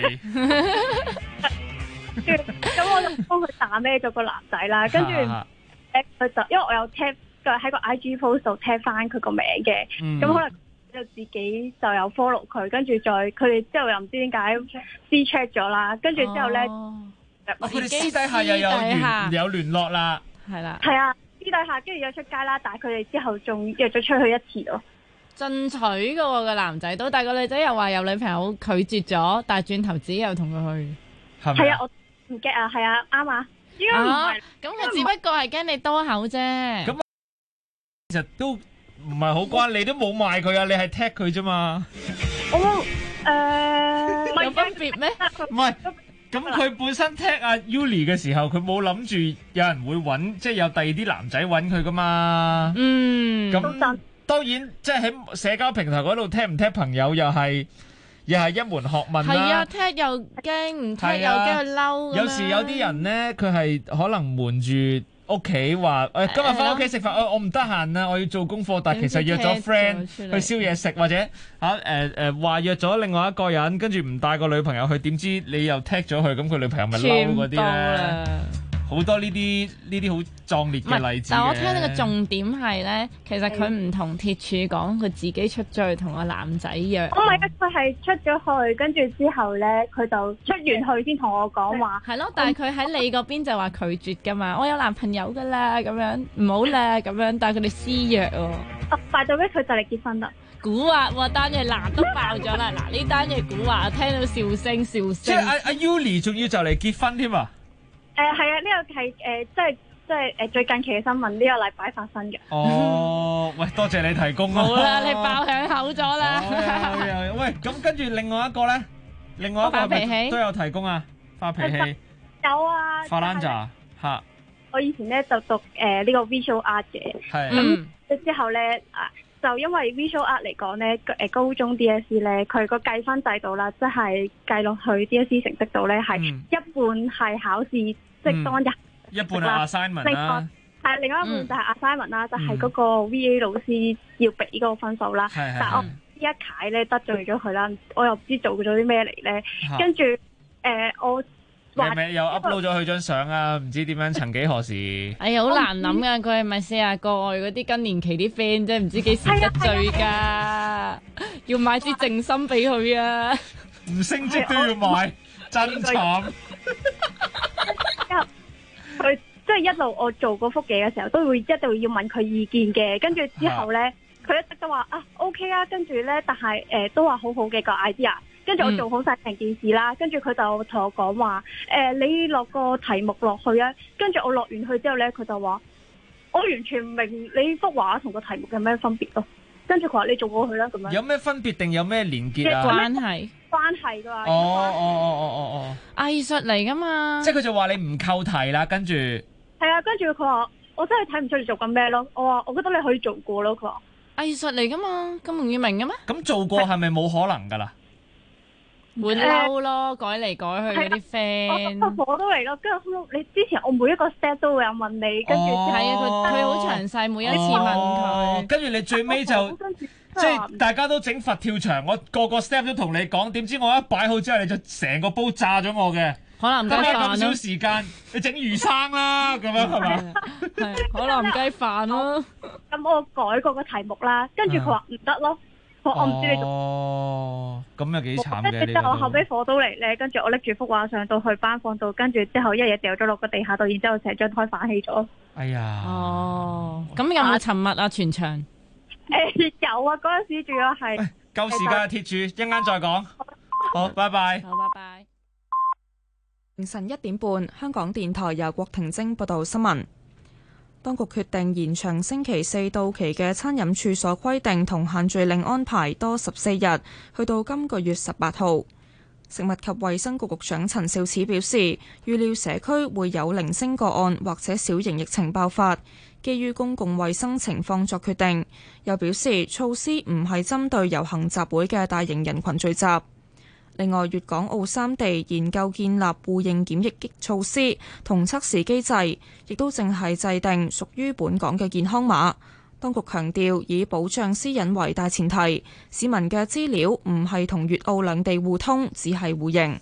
咁我就幫佢打咩咗個男仔啦，跟住佢就因為我有 tag 喺個 IG post 度 tag 翻佢個名嘅，咁可能就自己就有 follow 佢，跟住佢哋之後又唔知點解私 chat 咗啦，跟住之後咧， 佢哋私底下又有聯絡啦， 係啦， 係啊，私底下跟住約出街啦，但係佢哋之後仲約咗出去一次咯。 進取嘅喎個男仔都，但係個女仔又話有女朋友拒絕咗，但係轉頭自己又同佢去。 係啊，我唔驚啊，係啊，啱啊。應該唔係， 咁佢只不過係驚你多口啫。 咁其實都唔係好關，你都冇賣佢啊，你係 tag 佢啫嘛。 有分別咩？ 唔係，咁佢本身 tag 阿 Yuli 嘅時候，佢冇諗住有人會揾，即係有第二啲男仔揾佢噶嘛。咁。當然，即係喺社交平台嗰度踢唔踢朋友又係一門學問啦。 係啊，踢又驚，唔踢又驚佢嬲。 有時有啲人咧，佢係可能瞞住屋企話今日翻屋企食飯，我唔得閒啊，我要做功課，但係其實約咗 friend 去燒嘢食，或者話約咗另外一個人，跟住唔帶個女朋友去，點知你又踢咗佢，咁佢女朋友咪嬲嗰啲咧？好多呢啲好壯烈嘅例子。 但我聽到個重點係咧，其實佢唔同鐵柱講，佢自己出咗去同個男仔約。 唔係，佢係出咗去，跟住之後咧，佢就出完去先同我講話。 係咯，但係佢喺你嗰邊就話拒絕噶嘛，我有男朋友噶啦，咁樣唔好啦，咁樣，但係佢哋私約喎。 快到咩？佢就嚟結婚啦。 蠱惑喎，單嘢嗱都爆咗啦，嗱呢單嘢蠱惑，聽到笑聲。 即係阿 Yuli 仲要就嚟結婚添啊！ 係啊，呢個係即係最近期嘅新聞，呢個禮拜發生嘅。 哦，喂，多謝你提供啊！ 好啦，你爆響口咗啦。 喂，咁跟住另外一個咧， 發脾氣都有提供啊，發脾氣。 有啊。 法蘭扎嚇。 我以前咧就讀呢個 visual art 嘅。 係。 咁之後咧就因為 visual art 嚟講咧，高中 DSE 咧，佢個計分制度啦，即係計落去 DSE 成績度咧，係一半係考試，即係當日一半係 assignment 啦， 係另外一半就係 assignment 啦，就係嗰個 VA 老師要俾嗰個分數啦。但係我呢一屆咧得罪咗佢啦，我又唔知做咗啲咩嚟咧，跟住我。你係咪又 upload 咗佢張相啊？唔知點樣曾幾何時？ 哎呀，好難諗噶，佢係咪40個嗰啲更年期啲 friend 啫？唔知幾時得罪㗎？要買支靜心俾佢啊！ 唔升職都要買，真慘。 佢即係一路我做嗰幅嘢嘅時候，都會一定要問佢意見嘅。跟住之後咧，佢一直都話OK 啊，跟住咧，但係都話好好嘅個 idea。跟住我做好晒成件事啦，跟住佢就同我講話，你落個題目落去啊。跟住我落完去之後咧，佢就話我完全唔明你幅畫同個題目有咩分別咯。跟住佢話你做過去啦咁樣。有咩分別定有咩連結啊？ 關係㗎嘛。 哦， 藝術嚟㗎嘛。 即係佢就話你唔扣題啦，跟住。係啊，跟住佢話我真係睇唔出你做緊咩咯。我話我覺得你可以做過咯。佢話藝術嚟㗎嘛，咁容易明嘅咩？ 咁做過係咪冇可能㗎啦？ 會嬲咯，改嚟改去嗰啲 friend， 我都嚟咯。跟住你之前我每一個 step 都會有問你，跟住係啊，佢好詳細，每一次問佢。 跟住你最尾就即係大家都整佛跳牆，我個個 step 都同你講，點知我一擺好之後，你就成個煲炸咗我嘅。 海南雞飯咁少時間，你整魚生啦，咁樣係咪？ 係海南雞飯咯。 咁我改過個題目啦，跟住佢話唔得咯。我唔知你做。 咁又幾慘嘅。 跟住我後尾火到嚟咧，跟住我拎住幅畫上到去班房度，跟住之後一嘢掉咗落個地下度，然之後成張台反起咗。 哎呀！ 咁有冇沉默啊？全場？ 有啊，嗰陣時仲有係。 夠時間鐵柱，一陣間再講。好，拜拜。 好，拜拜。 凌晨1點半，香港電台由郭婷晶報道新聞。當局決定延長星期4到期嘅餐飲處所規定同限聚令安排多14日，去到今個月18號。食物及衛生局局長陳肇始表示，預料社區會有零星個案或者小型疫情爆發，基於公共衛生情況作決定。又表示措施唔係針對遊行集會嘅大型人群聚集。另外，粵港澳三地研究建立互認檢疫措施同測試機制，亦都正係制定屬於本港嘅健康碼。當局強調，以保障私隱為大前提，市民嘅資料唔係同粵澳兩地互通，只係互認。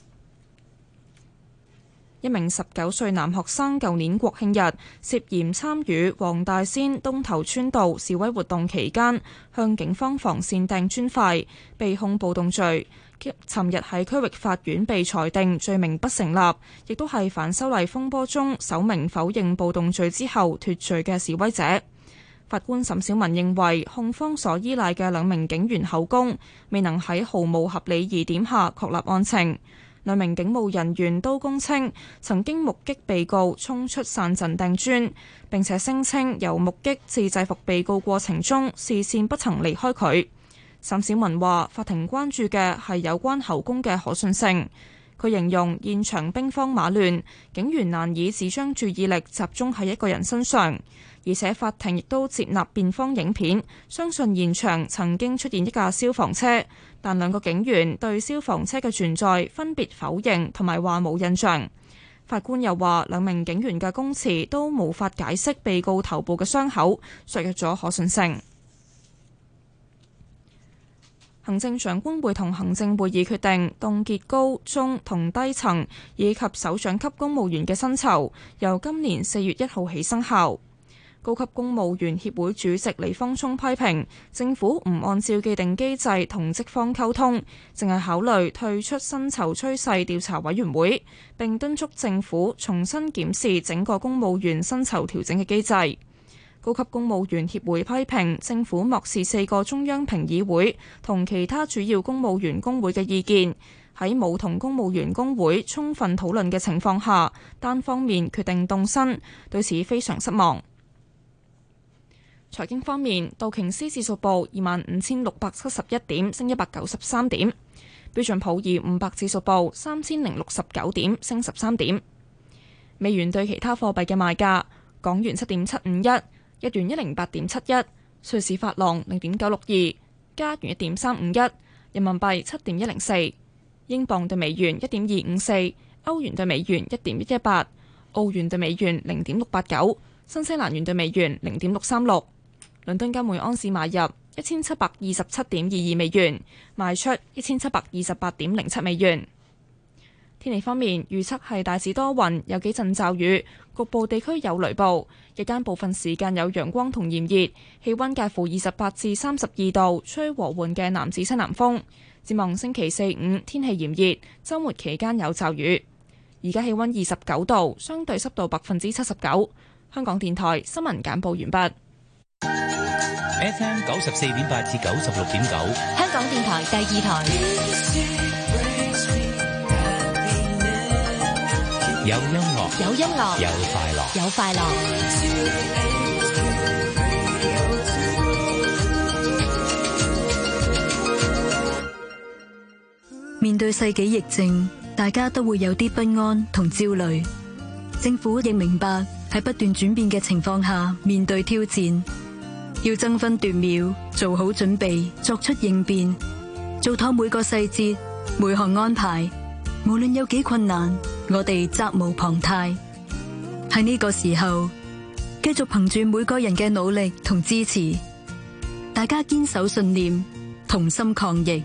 一名19歲男學生舊年國慶日涉嫌參與黃大仙東頭村道示威活動期間，向警方防線掟磚塊，被控暴動罪。尋日喺區域法院被裁定罪名不成立，亦都係反修例風波中首名否認暴動罪之後脫罪嘅示威者。法官沈小文認為，控方所依賴嘅兩名警員口供未能喺毫無合理疑點下確立案情。兩名警務人員都供稱曾經目擊被告衝出傘陣掟磚，並且聲稱由目擊至制服被告過程中視線不曾離開佢。沈小文話：法庭關注嘅係有關口供嘅可信性。佢形容現場兵荒馬亂，警員難以只將注意力集中喺一個人身上，而且法庭亦都接納辯方影片，相信現場曾經出現一架消防車，但兩個警員對消防車嘅存在分別否認同埋話冇印象。法官又話，兩名警員嘅供詞都無法解釋被告頭部嘅傷口，削弱咗可信性。行政長官會同行政會議決定凍結高中同低層以及首長級公務員嘅薪酬，由今年4月1號起生效。高級公務員協會主席李方聰批評政府唔按照既定機制同職方溝通，淨係考慮退出薪酬趨勢調查委員會，並敦促政府重新檢視整個公務員薪酬調整嘅機制。高級公務員協會批評政府漠視4個中央評議會同其他主要公務員工會嘅意見，喺冇同公務員工會充分討論嘅情況下，單方面決定凍薪，對此非常失望。財經方面，道瓊斯指數報25,671點，升193點；標準普爾500指數報3,069點，升13點。美元對其他貨幣嘅賣價：港元7.751。日元108.71， 瑞士法郎0.962，加元1.351，人民幣7.104，英鎊對美元1.254，歐元對美元1.118，澳元對美元0.689，新西蘭元對美元0.636。倫敦金每盎司買入1727.22美元，賣出1728.07美元。天氣方面，預測係大致多雲，有幾陣驟雨，局部地區有雷暴，日間部分時間有陽光同炎熱，氣溫介乎28至32度，吹和緩嘅南至西南風。展望星期4、5天氣炎熱，週末期間有驟雨。而家氣溫29度，相對濕度79%。香港電台新聞簡報完畢。 FM 94.8至96.9， 香港電台第2台。 有音樂， 有音樂， 有快樂， 有快樂。 面對世紀疫症，大家都會有啲不安同焦慮。政府亦明白喺不斷轉變嘅情況下面對挑戰，要爭分奪秒做好準備，作出應變，做妥每個細節，每項安排。無論有幾困難，我哋責無旁貸。喺呢個時候，繼續憑住每個人嘅努力同支持，大家堅守信念，同心抗疫。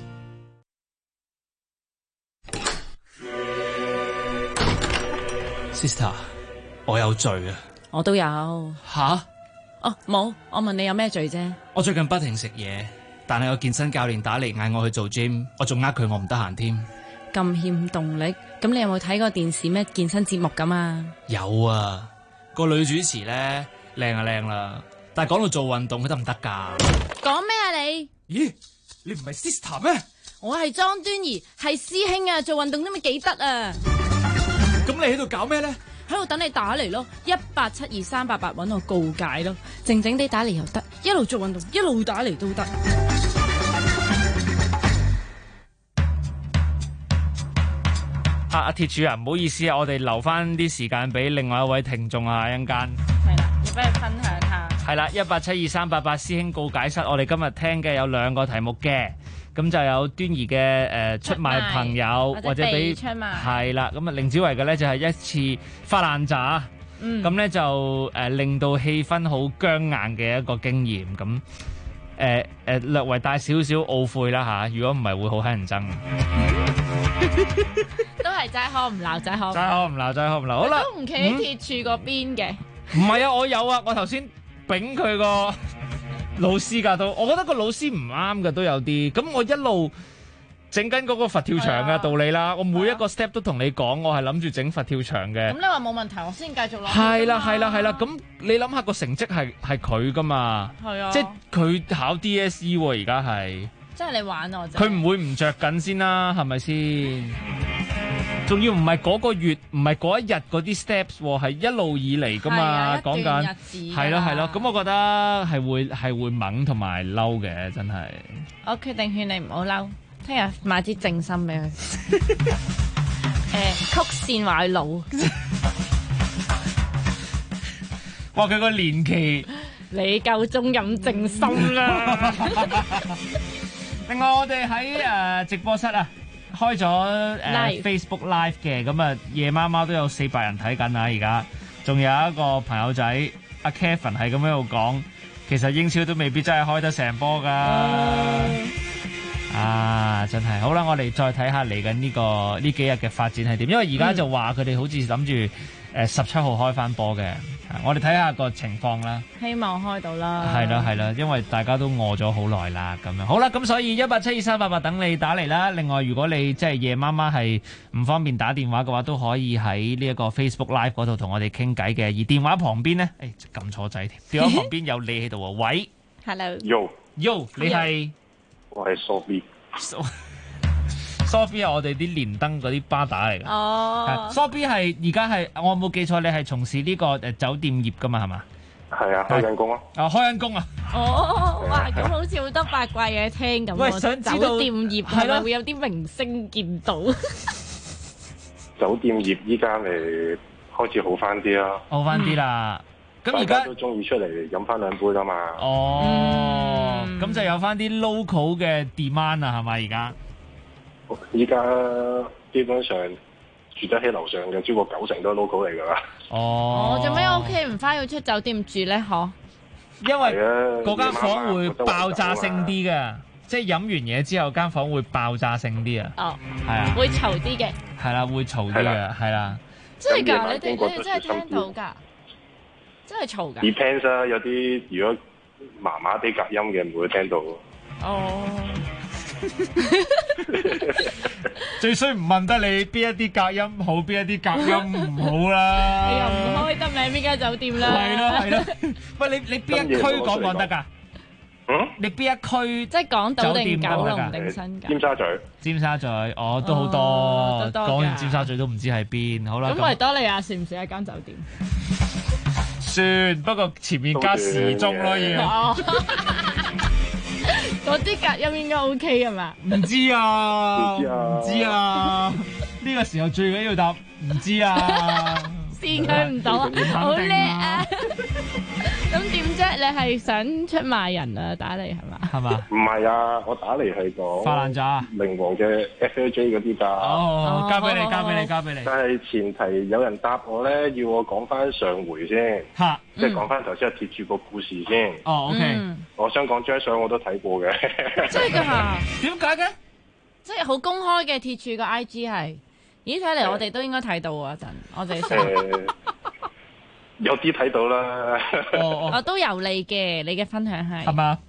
Sister， 我有罪啊！ 我都有。 吓？ 哦，冇。我問你有咩罪啫？ 我最近不停食嘢，但係個健身教練打嚟嗌我去做 gym， 我仲呃佢我唔得閒添。 咁欠動力，咁你有冇睇過電視咩健身節目咁啊？ 有啊，個女主持咧靚啊靚啦，但係講到做運動佢得唔得㗎？ 講咩啊你？ 咦，你唔係 sister 咩？ 我係莊端儀，係師兄啊！做運動都咪幾得啊！ 咁你喺度搞咩咧？ 喺度等你打嚟咯，1872388搵我告解咯，靜靜地打嚟又得，一路做運動一路打嚟都得。 阿鐵柱啊，唔好意思啊，我哋留翻啲時間俾另外一位聽眾啊，一陣間。 係啦，要俾佢分享下。 係啦，1872388師兄告解室，我哋今日聽嘅有2個題目嘅，咁就有端儀嘅出賣朋友或者俾出賣。 係啦，咁啊凌子維嘅咧就係一次發爛渣，咁咧就令到氣氛好僵硬嘅一個經驗，咁略為帶少少懊悔啦嚇，如果唔係會好乞人憎。 都係齋可唔鬧，齋可唔鬧。好啦， 都唔企喺鐵柱嗰邊嘅。 唔係啊，我有啊，我頭先丙佢個老師㗎都，我覺得個老師唔啱㗎都有啲。咁我一路整緊嗰個佛跳牆嘅道理啦，我每一個 step 都同你講，我係諗住整佛跳牆嘅。 咁你話冇問題，我先繼續落。 係啦。咁你諗下個成績係佢㗎嘛？係啊，即係佢考 DSE 喎，而家係。即係你玩我啫。佢唔會唔着緊先啦，係咪先？仲要唔係嗰個月，唔係嗰一日嗰啲 steps 喎，係一路以嚟噶嘛，講緊係咯，咁我覺得係會猛同埋嬲嘅，真係。 我決定勸你唔好嬲，聽日買支正心俾佢。曲線話佢老。 哇！佢個年期， 你夠鐘飲正心啦。 另外我哋喺直播室啊，開咗Facebook Live 嘅，咁啊夜媽媽都有400人睇緊啊！而家仲有一個朋友仔阿 Kevin 係咁喺度講，其實英超都未必真係開得成波㗎。啊，真係好啦！我哋再睇下嚟緊呢幾日嘅發展係點，因為而家就話佢哋好似諗住17號開翻波嘅，我哋睇下個情況啦。 希望開到啦。 係啦，因為大家都餓咗好耐啦，咁樣好啦，咁所以1872388等你打嚟啦。另外，如果你即係夜媽媽係唔方便打電話嘅話，都可以喺呢一個 Facebook Live 嗰度同我哋傾偈嘅。而電話旁邊呢，撳錯掣添。電話旁邊有你喺度喎，喂 ，Yo， 你係？ 我係 Sophie。Sophie 係我哋啲連登嗰啲巴打嚟嘅。 哦。 Sophie 係而家係我冇記錯，你係從事呢個酒店業噶嘛？係嘛？ 係啊，開緊工啊。 開緊工啊。 哦，哇！咁好似好多八卦嘢聽咁。 喂，想知道酒店業係咪會有啲明星見到？ 酒店業依家咪開始好翻啲啦。 好翻啲啦。 咁而家都中意出嚟飲翻兩杯噶嘛。 哦，咁就有翻啲 local 嘅 demand 啊，係咪而家？ 依家基本上住得起樓上嘅超過90%都係 local 嚟㗎啦。 哦，做咩屋企唔翻要出酒店住咧？嗬？ 因為嗰間房會爆炸性啲嘅，即係飲完嘢之後間房會爆炸性啲啊。 哦， 係啊， 會嘈啲嘅。 係啦，會嘈啲嘅，係啦。 真係㗎？你哋真係聽到㗎？真係嘈㗎 ？Depends 啊，有啲如果麻麻地隔音嘅唔會聽到。 哦。 最衰唔問得你邊一啲隔音好，邊一啲隔音唔好啦。 你又唔開得名邊間酒店啦？ 係咯係咯。喂，你邊一區講唔講得㗎？你邊一區？ 即係港島定九龍定新界？ 尖沙咀。 尖沙咀，哦，都好多。講完尖沙咀都唔知喺邊。好啦。 咁維多利亞算唔算一間酒店？ 算，不過前面加時鐘咯要。 嗰啲隔音應該 OK 係嘛？ 唔知啊，唔知啊，呢個時候最緊要答唔知啊， 先佢唔到啊，好叻啊！咁點啫？你係想出賣人啊？打嚟係嘛？ 係嘛？ 唔係啊，我打嚟係講發爛渣靈王嘅 FLJ 嗰啲㗎。 哦，交俾你，交俾你，交俾你。 但係前提有人答我咧，要我講翻上回先，即係講翻頭先鐵柱個故事先。 哦，OK。 我想講張相我都睇過嘅。 真係㗎？ 點解嘅？ 即係好公開嘅鐵柱個 IG 係。咦，睇嚟我哋都應該睇到啊！陣我哋有啲睇到啦。 我都有你嘅，你嘅分享係係嘛？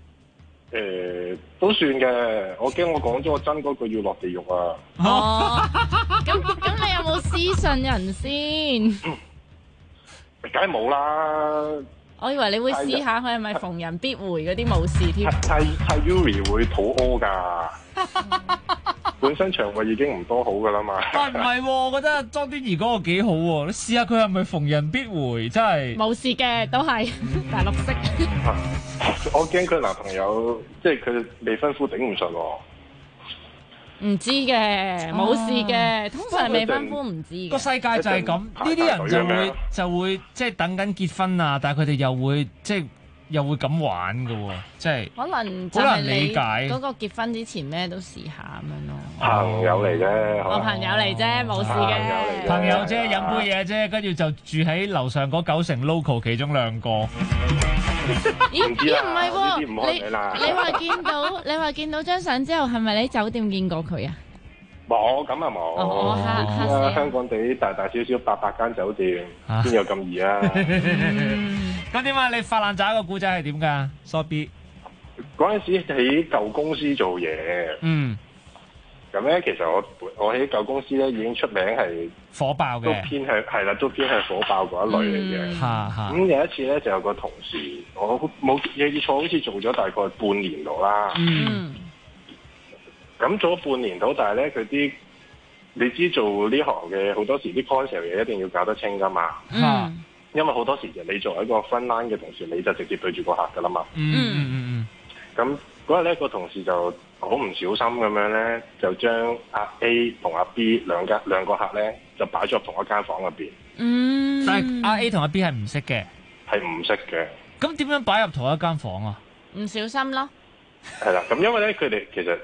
都算嘅。我驚我講咗我真嗰句要落地獄啊！ 哦，咁你有冇私信人先？ 梗係冇啦。 我以為你會試下佢係咪逢人必回嗰啲冇事添。 太 Yuri 會肚屙㗎。本身腸胃已經唔多好㗎啦嘛。 但唔係喎，我覺得莊端儀嗰個幾好喎。你試下佢係咪逢人必回，真係冇事嘅，都係大綠色。 我驚佢男朋友即係佢未婚夫頂唔順喎。 唔知嘅，冇事嘅，通常未婚夫唔知嘅。 個世界就係咁，呢啲人就會即係等緊結婚啊，但係佢哋又會咁玩嘅喎，即係可能就係你嗰個結婚之前咩都試下咁樣咯。 朋友嚟啫， 我朋友嚟啫，冇事嘅。 朋友啫，飲杯嘢啫，跟住就住喺樓上嗰9成 local 其中2個。 咦唔係喎，你話見到張相之後，係咪你喺酒店見過佢啊？ 冇，咁啊冇。香港地大大小小800間酒店，邊有咁易啊？ 咁點啊？你發爛渣個故仔係點㗎？So B 嗰陣時喺舊公司做嘢。咁咧，其實我喺舊公司咧已經出名係火爆嘅， 都偏向火爆嗰一類嚟嘅。咁有一次咧，就有個同事，我冇記錯，好似做咗大概半年度啦。咁做咗半年度，但係咧佢啲你知做呢行嘅好多時啲 concept 嘢一定要搞得清㗎嘛。因為好多時你作為一個 front line 嘅同事，你就直接對住個客㗎啦嘛。咁嗰日咧個同事就好唔小心咁樣咧，就將阿 A 同阿 B 兩個客咧就擺咗入同一間房入邊。 但係阿 A 同阿 B 係唔識嘅， 係唔識嘅。 咁點樣擺入同一間房啊？ 唔小心咯。 係啦，咁因為咧佢哋其實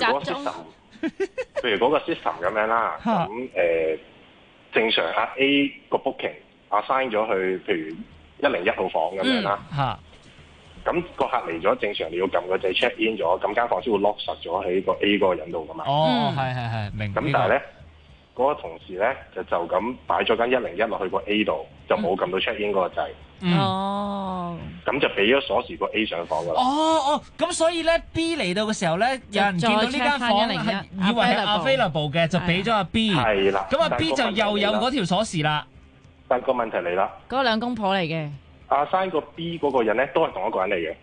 譬如嗰個 system 咁樣啦，咁正常阿 A 個 booking assign 咗去譬如101號房咁樣啦。咁個客嚟咗，正常你要撳個掣 check in 咗，咁間房先會 lock 實咗喺個 A 嗰個人度噶嘛。 係，明。 咁但係咧，嗰個同事咧就咁擺咗間101落去個 A 度，就冇撳到 check in 嗰個掣。咁就俾咗鎖匙個 A 上房噶啦。 咁所以咧 B 嚟到嘅時候咧，有人見到呢間房係以為係 available 嘅，就俾咗阿 B。係啦。咁阿 B 就又有嗰條鎖匙啦。 但個問題嚟啦。 嗰兩公婆嚟嘅。 assign 個 B 嗰個人咧，都係同一個人嚟嘅。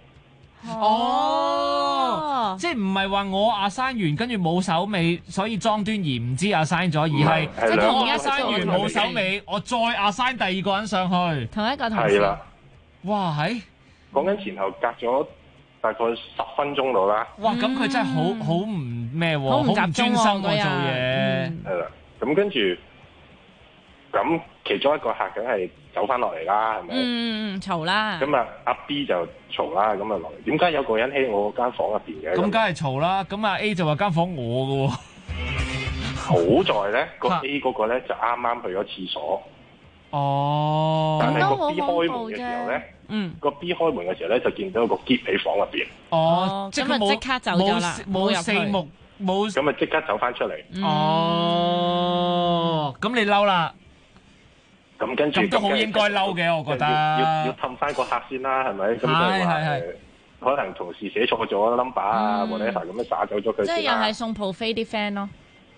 即係唔係話我 assign 完跟住冇手尾，所以莊端儀唔知 assign 咗，而係即係我 assign 完冇手尾，我再 assign 第二個人上去。 同一個同事。 係啦。 哇，係講緊前後隔咗大概10分鐘到啦。 哇，咁佢真係好唔咩喎，好唔專心喎做嘢。 係啦，咁跟住咁其中一個客梗係走翻落嚟啦，係咪？ 嘈啦。 咁啊，阿 B 就嘈啦，咁啊落嚟。點解有個人喺我間房入邊嘅？ 咁梗係嘈啦。咁啊 A 就話間房我嘅喎。 好在咧，個 A 嗰個咧就啱啱去咗廁所。 哦。 但係個 B 開門嘅時候咧，個 B 開門嘅時候咧就見到個篋喺房入邊。 哦，即係即刻走咗啦， 冇四目冇。 咁啊即刻走翻出嚟。 哦，咁你嬲啦？ 咁跟住咁都好應該嬲嘅，我覺得。 要氹翻個客先啦，係咪？咁就話可能同事寫錯咗 number 啊，或者係咁樣灑走咗佢。 即係又係送 buffet 啲 friend 咯。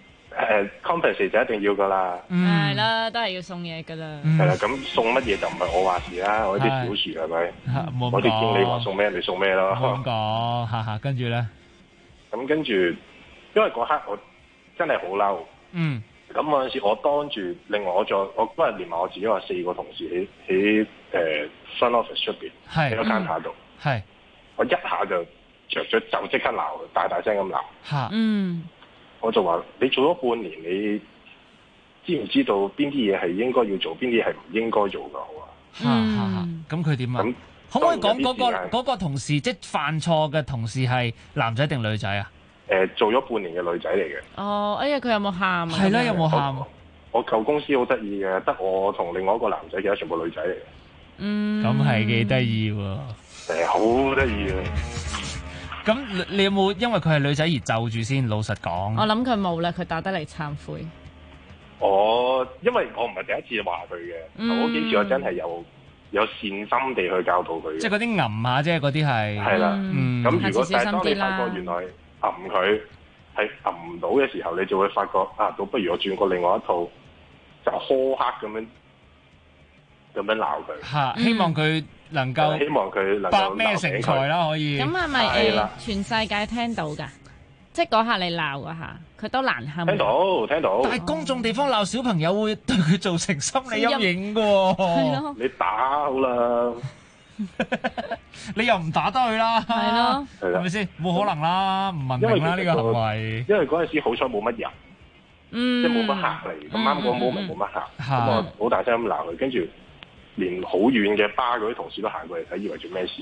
compensate 就一定要噶啦。 係啦，都係要送嘢噶啦。 係啦，咁送乜嘢就唔係我話事啦，我啲小廚係咪？我啲經理話送咩，你送咩咯。 咁講，跟住咧。 咁跟住，因為嗰刻我真係好嬲。咁嗰陣時，我當住另外我嗰日連埋我自己話4個同事喺front office 出邊，喺個間下度。我一下就着咗就即刻鬧佢，大聲咁鬧。我就話你做咗半年，你知唔知道邊啲嘢係應該要做，邊啲係唔應該做㗎？我話。 咁佢點啊？可唔可以講嗰個同事，即係犯錯嘅同事係男仔定女仔啊？ 做咗半年嘅女仔嚟嘅。 哦，哎呀，佢有冇喊啊？ 係啦，有冇喊？ 我舊公司好得意嘅，得我同另外一個男仔，其他全部女仔嚟嘅。 咁係幾得意喎！ 好得意嘅。 咁你有冇因為佢係女仔而就住先？老實講， 我諗佢冇啦，佢打得嚟懺悔。 因為我唔係第一次話佢嘅，嗰幾次我真係有善心地去教導佢嘅。 即係嗰啲吟下啫，嗰啲係。係啦， 咁如果但係當你發覺原來揞佢係揞唔到嘅時候，你就會發覺倒不如我轉過另外一套，就苛刻咁樣鬧佢。 希望佢能夠百咩成才啦，可以。 咁係咪全世界聽到㗎？即係嗰下你鬧嗰下，佢都難堪。 聽到。但係公眾地方鬧小朋友會對佢造成心理陰影㗎喎。 係咯。 你打好啦。 你又唔打得佢啦。 係咯。 係咪先？冇可能啦，唔文明啦呢個行為。 因為嗰陣時好彩冇乜人。即係冇乜客嚟。咁啱嗰個 moment冇乜客。咁我好大聲咁鬧佢，跟住連好遠嘅巴嗰啲同事都行過嚟睇，以為做咩事。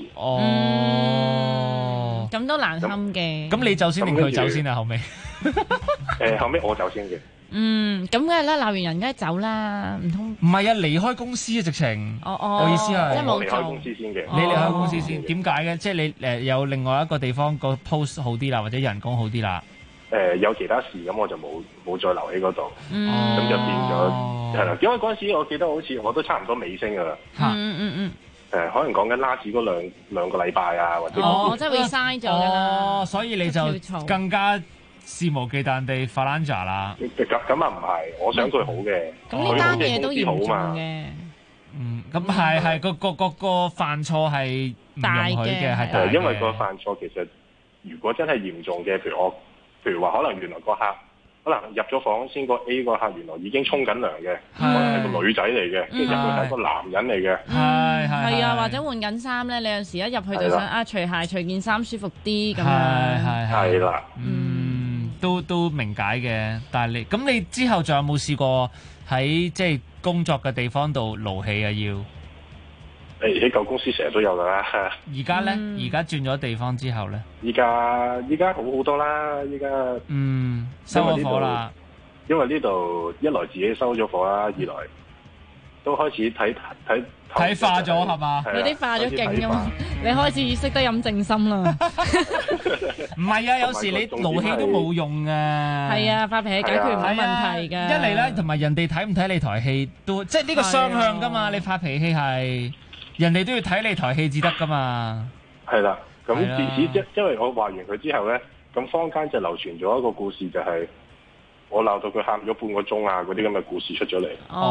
咁都難堪嘅。 咁你走先定佢走先啊？後尾後尾我走先嘅。 咁梗係啦，鬧完人梗係走啦，唔通？ 唔係啊，離開公司啊，直情。我意思係， 即係冇離開公司先嘅。 你離開公司先，點解嘅？即係你有另外一個地方個 post 好啲啦，或者人工好啲啦。 有其他事咁我就冇再留喺嗰度。咁就變咗係啦。因為嗰陣時我記得好似我都差唔多尾聲噶啦。可能講緊 last 嗰兩個禮拜啊，或者即係會嘥咗啦。 所以你就更加肆無忌憚地發爛渣啦。 咁啊唔係，我想佢好嘅。 咁呢單嘢都嚴重嘅。 咁係個犯錯係唔容許嘅，係大嘅。 因為個犯錯其實如果真係嚴重嘅，譬如話可能原來個客可能入咗房先，個 A 個客原來已經沖緊涼嘅，可能係個女仔嚟嘅，跟住入去係個男人嚟嘅。 係啊，或者換緊衫咧，你有時一入去就想除鞋除件衫舒服啲咁樣。 係啦。 都明解嘅，但係你之後仲有冇試過喺即係工作嘅地方度勞氣啊？要喺舊公司成日都有㗎啦。 而家咧，而家轉咗地方之後咧， 依家好好多啦。依家收咗火啦。 因為呢度一來自己收咗火啦，二來都開始睇化咗係嘛？ 有啲化咗勁㗎嘛，你開始識得飲正心啦。 唔係啊，有時你勞氣都冇用啊。 係啊，發脾氣解決唔到問題㗎。 一嚟咧，同埋人哋睇唔睇你台戲都即係呢個雙向㗎嘛。你發脾氣係人哋都要睇你台戲至得㗎嘛。 係啦，咁自此因為我話完佢之後咧，咁坊間就流傳咗一個故事，就係我鬧到佢喊咗半個鐘啊，嗰啲咁嘅故事出咗嚟。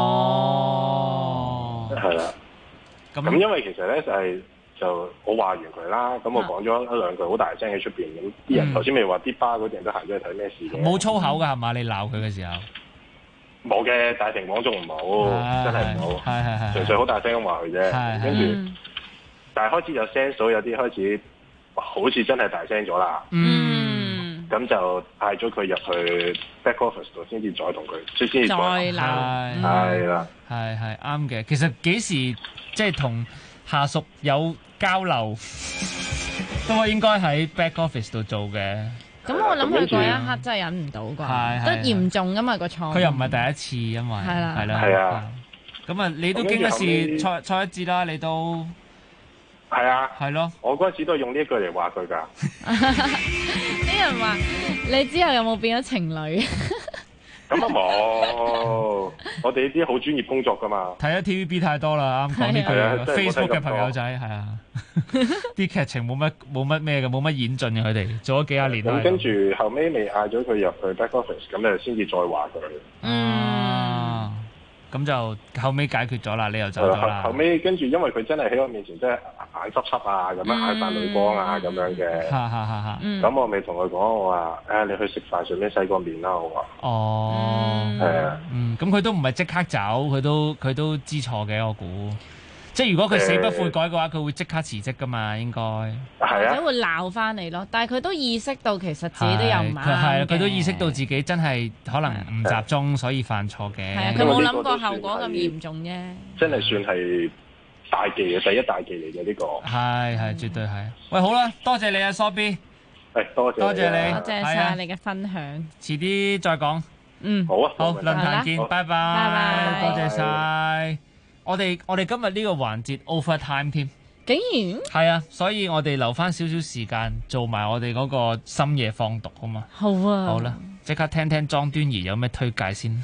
係啦。咁因為其實咧就我話完佢啦，咁我講咗一兩句好大聲喺出邊，咁啲人頭先咪話啲巴嗰啲人都行咗去睇咩事嘅。 冇粗口㗎係嘛？你鬧佢嘅時候冇嘅，大庭廣眾唔好，真係唔好，純粹好大聲咁話佢啫。跟住，但係開始有 sense 到有啲開始好似真係大聲咗啦。咁咁就嗌咗佢入去 back office 度，先至再同佢，先至再鬧， 係啦， 係啱嘅。其實幾時即係同下屬有交流，都應該喺 back office 度做嘅。 咁我諗佢嗰一刻真係忍唔到啩，都嚴重噶嘛個錯。 佢又唔係第一次，因為係啦， 係啊。 咁啊，你都經一事錯一智啦，你都係啊， 係咯。 我嗰陣時都係用呢一句嚟話佢㗎。 啲人話你之後有冇變咗情侶？ 咁啊冇，我哋呢啲好專業工作㗎嘛。 睇咗 TVB 太多啦，啱講呢句 Facebook 嘅朋友仔係啊，啲劇情冇乜咩嘅，冇乜演進嘅，佢哋做咗幾廿年啦。 咁跟住後尾未嗌咗佢入去 back office，咁就先至再話佢。 咁就後尾解決咗啦，你又走咗啦。 後尾跟住，因為佢真係喺我面前真係眼濕濕啊，咁樣眼泛淚光啊，咁樣嘅。咁我咪同佢講，我話你去食飯順便洗個面啦，我話。 哦。 係啊。 咁佢都唔係即刻走，佢都知錯嘅，我估。即係如果佢死不悔改嘅話，佢會即刻辭職噶嘛，應該。 係啊。 或者會鬧翻你咯，但係佢都意識到其實自己都有唔啱嘅。 佢都意識到自己真係可能唔集中，所以犯錯嘅。 係啊，佢冇諗過後果咁嚴重啫。 真係算係大忌嘅，第一大忌嚟嘅呢個。 係絕對係。喂，好啦，多謝你啊，蘇 B。 多謝你。 多謝晒你嘅分享。 遲啲再講。 好啊。 好，論壇見，拜拜。 拜拜。 多謝晒。我哋今日呢個環節 overtime 添， 竟然係啊，所以我哋留翻少少時間做埋我哋嗰個深夜放毒啊嘛。 好啊， 好啦，即刻聽聽莊端儀有咩推介先。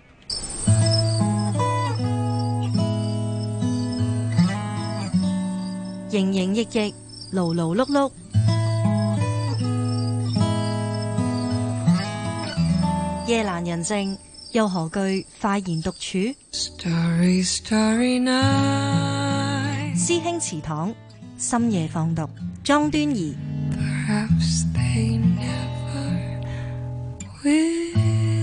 營營役役，勞勞碌碌，夜闌人靜，又何懼快言獨處？ Starry, starry night. 師兄祠堂，深夜放毒，莊端儀。 Perhaps they never will.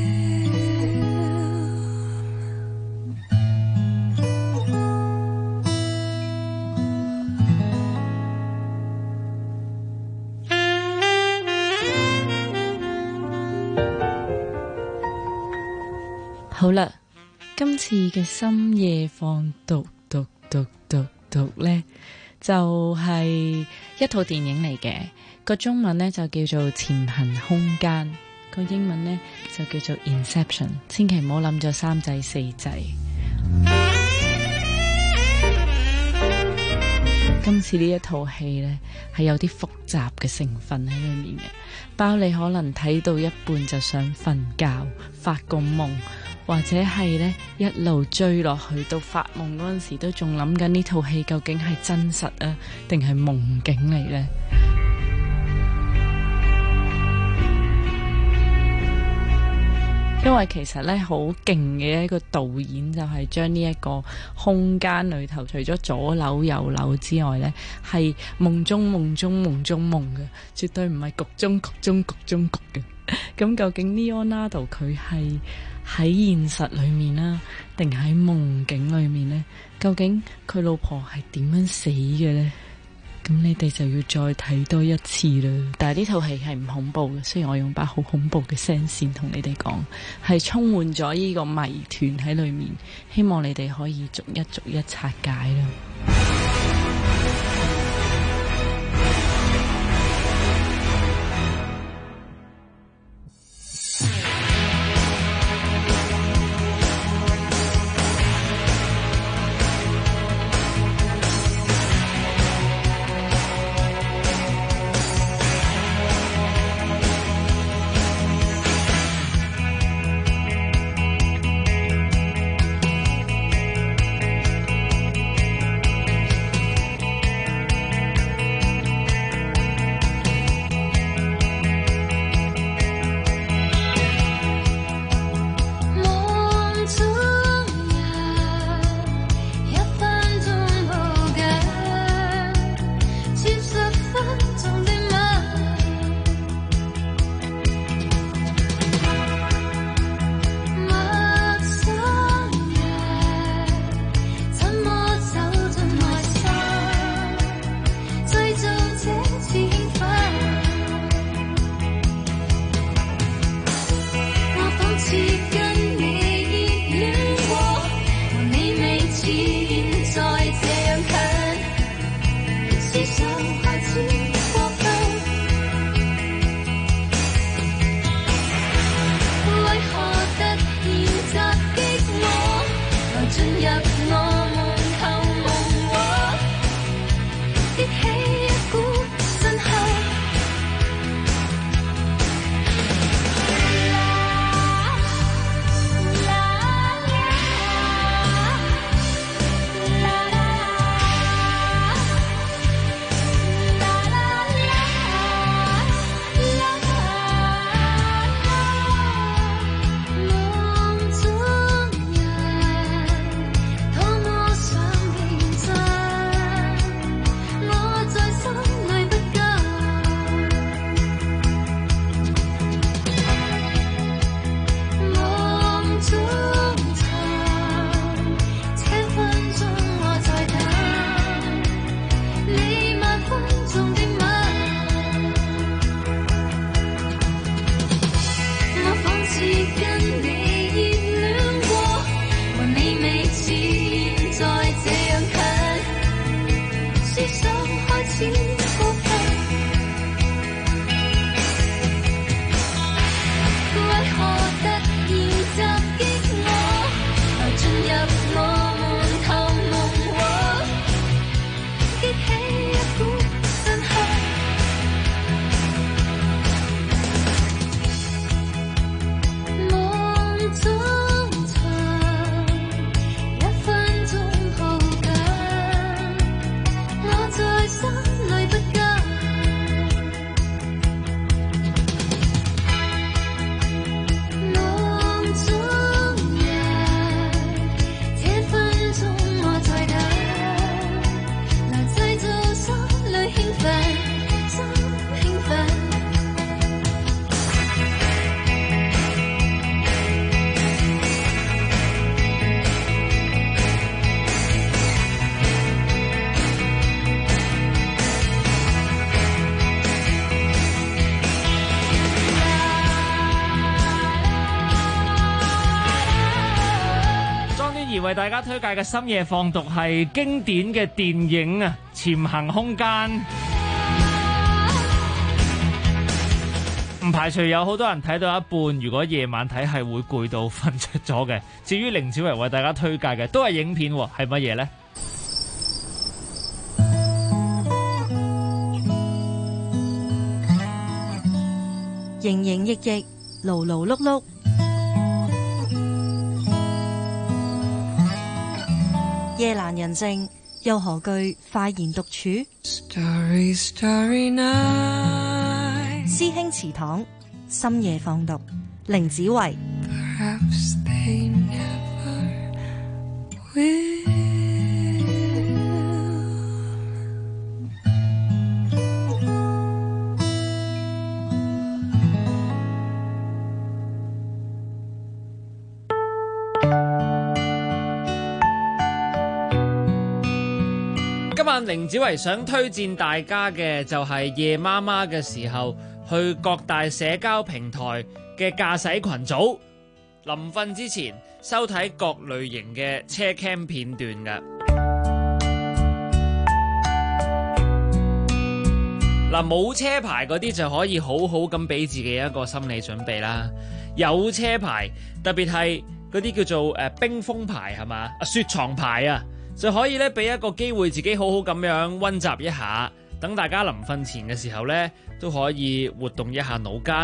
好啦，今次嘅深夜放毒咧，就係一套電影嚟嘅，個中文咧就叫做《潛行空間》，個英文咧就叫做 Inception， 千祈唔好諗咗三仔四仔。今次呢一套戲呢，係有啲複雜嘅成分喺裏面嘅，包你可能睇到一半就想瞓覺，發個夢，或者係呢一路追落去到發夢嗰陣時，都仲諗緊呢套戲究竟係真實啊，定係夢境嚟呢？因為其實咧好勁嘅一個導演就係將呢一個空間裏頭，除咗左樓右樓之外咧，係夢中夢中夢中夢嘅，絕對唔係局中局中局中局嘅。咁究竟 Leonardo 佢係喺現實裏面啦，定喺夢境裏面呢？究竟佢老婆係點樣死嘅呢？咁你哋就要再睇多一次啦。但係呢套戲係唔恐怖嘅，雖然我用把好恐怖嘅聲線同你哋講，係充滿咗呢個謎團喺裏面，希望你哋可以逐一逐一拆解啦。 為大家推介嘅深夜放讀係經典嘅電影啊，《潛行空間》。唔排除有好多人睇到一半，如果夜晚睇係會攰到瞓着咗嘅。至於凌子維為大家推介嘅都係影片，係乜嘢呢？ 營營役役，勞勞碌碌。夜闌人靜，又何懼快言獨處？ Starry, starry night. 師兄祠堂，深夜放讀，凌子維。 Perhaps they never will. 今晚凌子維想推薦大家嘅就係夜媽媽嘅時候去各大社交平台嘅駕駛群組，臨瞓之前收睇各類型嘅車 cam 片段嘅。嗱，冇車牌嗰啲就可以好好咁俾自己一個心理準備啦。有車牌，特別係嗰啲叫做冰封牌係嘛，雪藏牌啊，就可以咧俾一個機會自己好好咁樣溫習一下，等大家臨瞓前嘅時候咧都可以活動一下腦筋。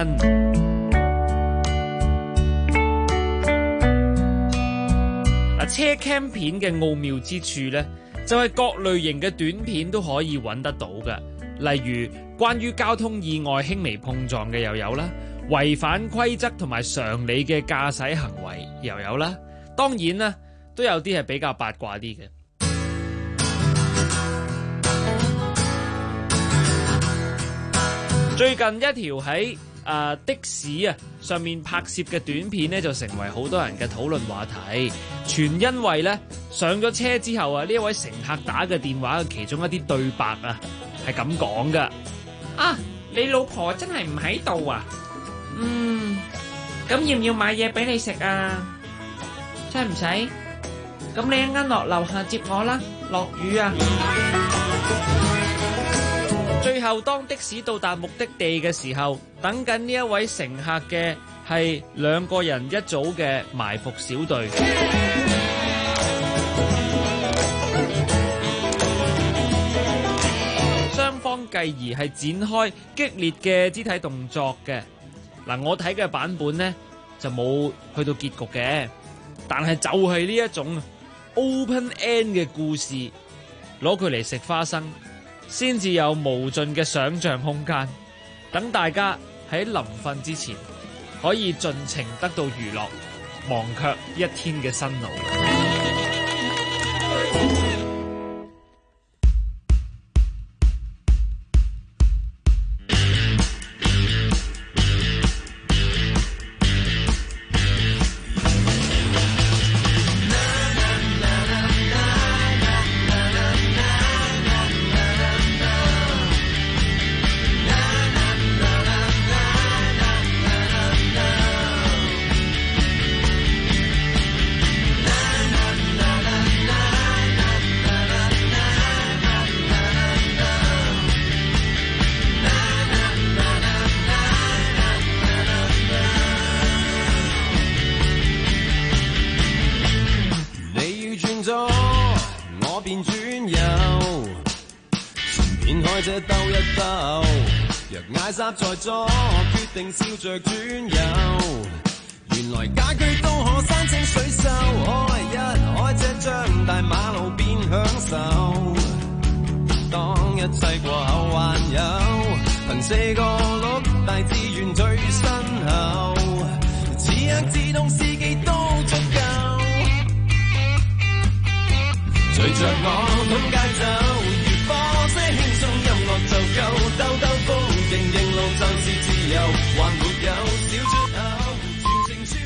嗱，車 cam 片嘅奧妙之處咧，就係各類型嘅短片都可以揾得到嘅，例如關於交通意外輕微碰撞嘅又有啦，違反規則同埋常理嘅駕駛行為又有啦，當然啦，都有啲係比較八卦啲嘅。最近一條喺的士上面拍攝嘅短片呢，就成為好多人嘅討論話題，全因為呢，上咗車之後呢一位乘客打嘅電話嘅其中一啲對白係咁講噶。啊，你老婆真係唔喺度啊？咁要唔要買嘢俾你食啊？使唔使？咁你一陣間落樓下接我啦，落雨啊！最後當的士到達目的地嘅時候，等緊呢一位乘客嘅係兩個人一組嘅埋伏小隊。雙方繼而係展開激烈嘅肢體動作嘅。嗱，我睇嘅版本呢就冇去到結局嘅，但係就係呢一種 open end 嘅故事，攞佢嚟食花生，先至有無盡嘅想像空間，等大家喺臨瞓之前可以盡情得到娛樂，忘卻一天嘅辛勞。 便轉右，順便開車兜一兜。若嗌霎在左，決定笑着轉右。原來家居都可山清水秀，開車將大馬路變享受。當一切過後還有，憑4個轆大志願最身後。此刻自動司機都足夠，隨着我通街走，如火車輕鬆音樂就夠，兜兜風，認路就是自由，還沒